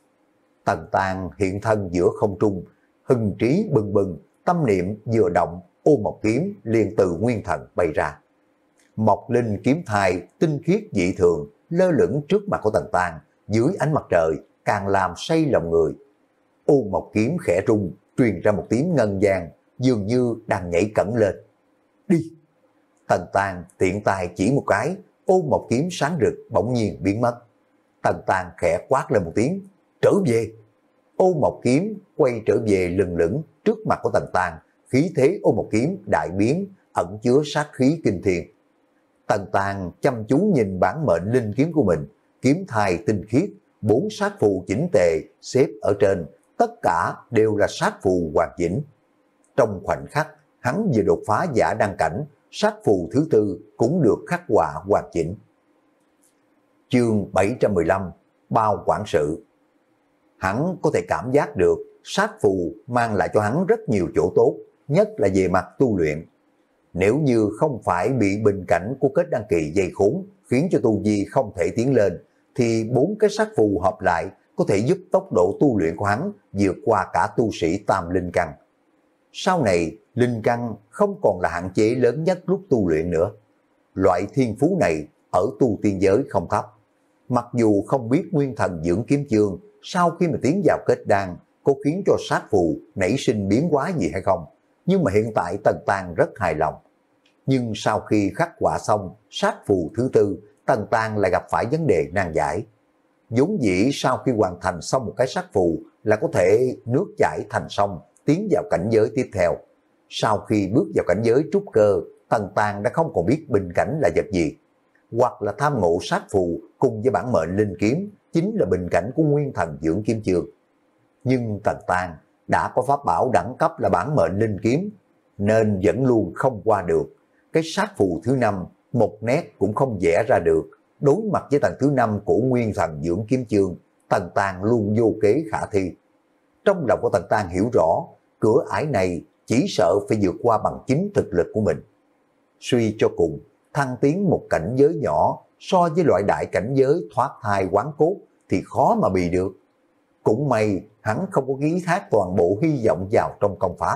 Tần Tang hiện thân giữa không trung, hưng trí bừng bừng, tâm niệm vừa động, ô mộc kiếm liền từ nguyên thần bay ra. Mộc linh kiếm thai tinh khiết dị thường lơ lửng trước mặt của Tần Tang, dưới ánh mặt trời càng làm say lòng người. Ô mộc kiếm khẽ rung, truyền ra một tiếng ngân vang, dường như đang nhảy cẫng lên. Đi! Tần Tang tiện tay chỉ một cái, ô mộc kiếm sáng rực bỗng nhiên biến mất. Tần Tang khẽ quát lên một tiếng, trở về. Ô mộc kiếm quay trở về lừng lững trước mặt của Tần Tang, khí thế ô mộc kiếm đại biến, ẩn chứa sát khí kinh thiên. Tần Tang chăm chú nhìn bản mệnh linh kiếm của mình, kiếm thai tinh khiết, bốn sát phù chỉnh tề xếp ở trên, tất cả đều là sát phù hoàn chỉnh. Trong khoảnh khắc hắn vừa đột phá giả đăng cảnh, sát phù thứ tư cũng được khắc họa hoàn chỉnh. Chương bảy trăm mười lăm, bao quản sự. Hắn có thể cảm giác được sát phù mang lại cho hắn rất nhiều chỗ tốt, nhất là về mặt tu luyện. Nếu như không phải bị bình cảnh của kết đăng kỳ dây khốn, khiến cho tu vi không thể tiến lên, thì bốn cái sát phù hợp lại có thể giúp tốc độ tu luyện của hắn vượt qua cả tu sĩ tam linh căn. Sau này, linh căn không còn là hạn chế lớn nhất lúc tu luyện nữa. Loại thiên phú này ở tu tiên giới không thấp. Mặc dù không biết nguyên thần dưỡng kiếm chương sau khi mà tiến vào kết đan có khiến cho sát phù nảy sinh biến hóa gì hay không, nhưng mà hiện tại Tần Tang rất hài lòng. Nhưng sau khi khắc họa xong sát phù thứ tư, Tần Tang lại gặp phải vấn đề nan giải. Vốn dĩ sau khi hoàn thành xong một cái sát phù là có thể nước chảy thành sông, tiến vào cảnh giới tiếp theo. Sau khi bước vào cảnh giới trúc cơ, Tần Tang đã không còn biết bình cảnh là vật gì. Hoặc là tham ngộ sát phù cùng với bản mệnh linh kiếm chính là bình cảnh của nguyên thần dưỡng kiếm chương. Nhưng Tần Tang đã có pháp bảo đẳng cấp là bản mệnh linh kiếm, nên vẫn luôn không qua được. Cái sát phù thứ năm, một nét cũng không vẽ ra được. Đối mặt với tầng thứ năm của nguyên thần dưỡng kiếm chương, Tần Tang luôn vô kế khả thi. Trong lòng của Tần Tang hiểu rõ, cửa ải này chỉ sợ phải vượt qua bằng chính thực lực của mình. Suy cho cùng, thăng tiến một cảnh giới nhỏ so với loại đại cảnh giới thoát thai quán cốt thì khó mà bì được. Cũng may hắn không có ký thác toàn bộ hy vọng vào trong công pháp.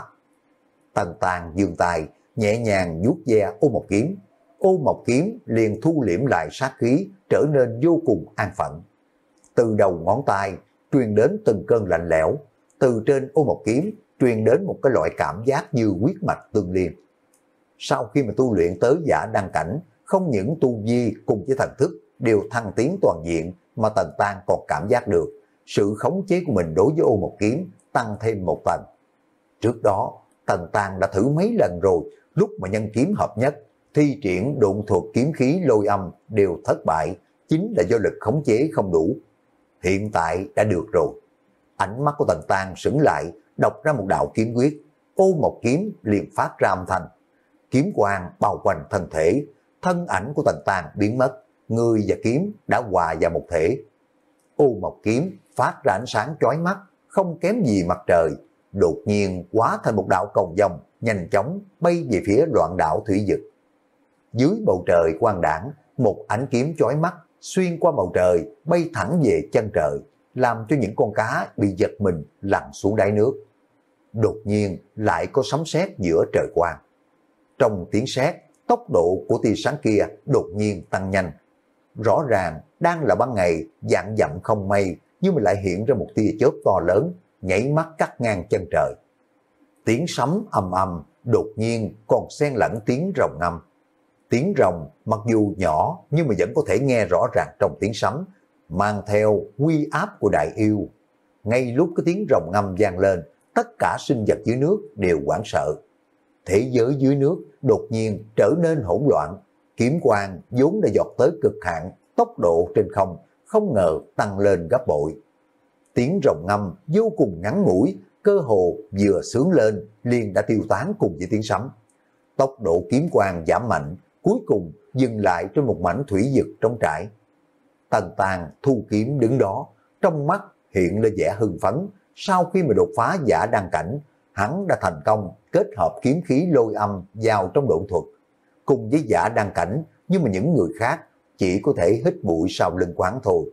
Tần Tang giương tay, nhẹ nhàng vuốt ve ô một kiếm. Ô một kiếm liền thu liễm lại sát khí, trở nên vô cùng an phận. Từ đầu ngón tay truyền đến từng cơn lạnh lẽo, từ trên ô một kiếm truyền đến một cái loại cảm giác như huyết mạch tương liên. Sau khi mà tu luyện tới giả đăng cảnh, không những tu vi cùng với thần thức đều thăng tiến toàn diện, mà Tần Tang còn cảm giác được sự khống chế của mình đối với ô một kiếm tăng thêm một tầng. Trước đó, Tần Tang đã thử mấy lần rồi, lúc mà nhân kiếm hợp nhất, thi triển độn thuật kiếm khí lôi âm đều thất bại, chính là do lực khống chế không đủ. Hiện tại đã được rồi. Ánh mắt của Tần Tang sững lại, đọc ra một đạo kiếm quyết, ô một kiếm liền phát ra âm thanh. Kiếm quang bao quanh thân thể, thân ảnh của Tần Tang biến mất, người và kiếm đã hòa vào một thể. Ô một kiếm phát ra ánh sáng chói mắt, không kém gì mặt trời, đột nhiên hóa thành một đạo cầu vồng, nhanh chóng bay về phía loạn đảo thủy vực. Dưới bầu trời quang đãng, một ánh kiếm chói mắt xuyên qua bầu trời, bay thẳng về chân trời, làm cho những con cá bị giật mình lặn xuống đáy nước. Đột nhiên lại có sấm sét giữa trời quang. Trong tiếng sét, tốc độ của tia sáng kia đột nhiên tăng nhanh. Rõ ràng đang là ban ngày, vạn dặm không mây, nhưng mà lại hiện ra một tia chớp to lớn, nhảy mắt cắt ngang chân trời. Tiếng sấm ầm ầm, đột nhiên còn xen lẫn tiếng rồng ngâm. Tiếng rồng mặc dù nhỏ nhưng mà vẫn có thể nghe rõ ràng trong tiếng sấm, mang theo uy áp của đại yêu. Ngay lúc cái tiếng rồng ngâm vang lên, tất cả sinh vật dưới nước đều hoảng sợ. Thế giới dưới nước đột nhiên trở nên hỗn loạn, kiếm quang vốn đã giọt tới cực hạn, tốc độ trên không không ngờ tăng lên gấp bội. Tiếng rồng ngâm vô cùng ngắn ngủi, cơ hồ vừa sướng lên liền đã tiêu tán cùng với tiếng sấm. Tốc độ kiếm quang giảm mạnh, cuối cùng dừng lại trên một mảnh thủy vực trống trải. Tần Tang thu kiếm đứng đó, trong mắt hiện lên vẻ hưng phấn. Sau khi mà đột phá giả đăng cảnh, hắn đã thành công kết hợp kiếm khí lôi âm vào trong độn thuật. Cùng với giả đăng cảnh, nhưng mà những người khác chỉ có thể hít bụi sau lưng quán thôi.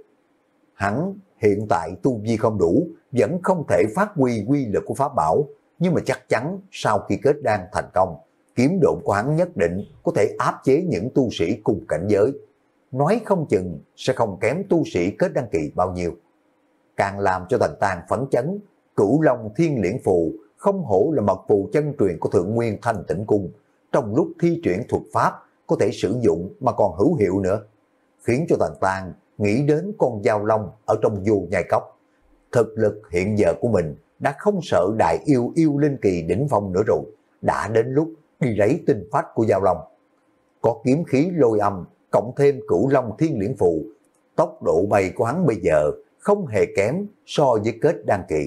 Hắn hiện tại tu vi không đủ, vẫn không thể phát huy quy lực của pháp bảo, nhưng mà chắc chắn sau khi kết đan thành công, kiếm độn của hắn nhất định có thể áp chế những tu sĩ cùng cảnh giới. Nói không chừng sẽ không kém tu sĩ kết đăng kỳ bao nhiêu. Càng làm cho Tần Tang phấn chấn, Cửu Long Thiên Liễn Phù không hổ là mật phù chân truyền của Thượng Nguyên Thanh Tĩnh Cung, trong lúc thi triển thuật pháp có thể sử dụng mà còn hữu hiệu nữa, khiến cho Tần Tang nghĩ đến con dao long ở trong vô nhai cốc. Thực lực hiện giờ của mình đã không sợ đại yêu yêu linh kỳ đỉnh phong nữa rồi, đã đến lúc đi lấy tinh phách của dao long. Có kiếm khí lôi âm cộng thêm Cửu Long Thiên Liễn Phù, tốc độ bay của hắn bây giờ không hề kém so với kết đan kỳ.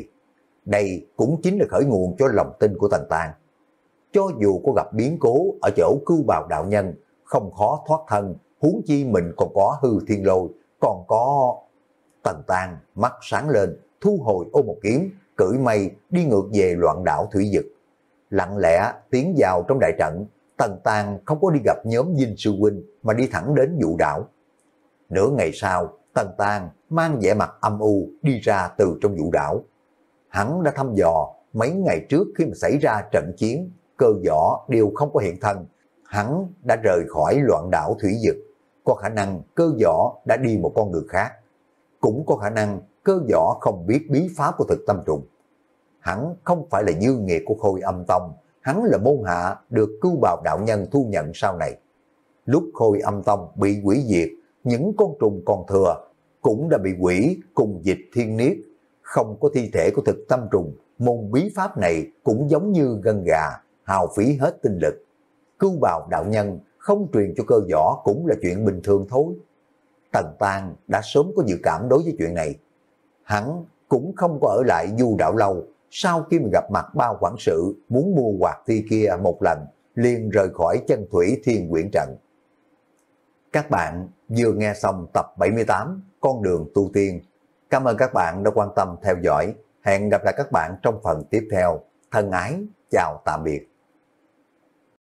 Đây cũng chính là khởi nguồn cho lòng tin của Tần Tang. Cho dù có gặp biến cố ở chỗ Cưu Bào đạo nhân, không khó thoát thân, huống chi mình còn có hư thiên lôi, còn có... Tần Tang mắt sáng lên, thu hồi ô một kiếm, cưỡi mây đi ngược về loạn đảo thủy vực. Lặng lẽ tiến vào trong đại trận, Tần Tang không có đi gặp nhóm Dinh Sư Huynh mà đi thẳng đến Vũ đảo. Nửa ngày sau, Tần Tang mang vẻ mặt âm u đi ra từ trong Vũ đảo. Hắn đã thăm dò mấy ngày trước khi mà xảy ra trận chiến, Cơ Võ đều không có hiện thân. Hắn đã rời khỏi loạn đảo thủy vực. Có khả năng Cơ Võ đã đi một con đường khác. Cũng có khả năng Cơ Võ không biết bí pháp của Thực Tâm Trùng. Hắn không phải là dư nghiệt của Khôi Âm Tông, hắn là môn hạ được Cưu Bào đạo nhân thu nhận sau này. Lúc Khôi Âm Tông bị hủy diệt, những con trùng còn thừa cũng đã bị hủy cùng dịch thiên niết. Không có thi thể của Thực Tâm Trùng, môn bí pháp này cũng giống như gân gà, hao phí hết tinh lực. Cưu Bào đạo nhân không truyền cho Cơ Võ cũng là chuyện bình thường thôi. Tần Tang đã sớm có dự cảm đối với chuyện này. Hắn cũng không có ở lại Du đảo lâu, sau khi mình gặp mặt Bao quản sự muốn mua hoạt thi kia một lần, liền rời khỏi Chân Thủy Thiên Quyển trận. Các bạn vừa nghe xong tập bảy mươi tám Con đường tu tiên. Cảm ơn các bạn đã quan tâm theo dõi. Hẹn gặp lại các bạn trong phần tiếp theo. Thân ái, chào tạm biệt.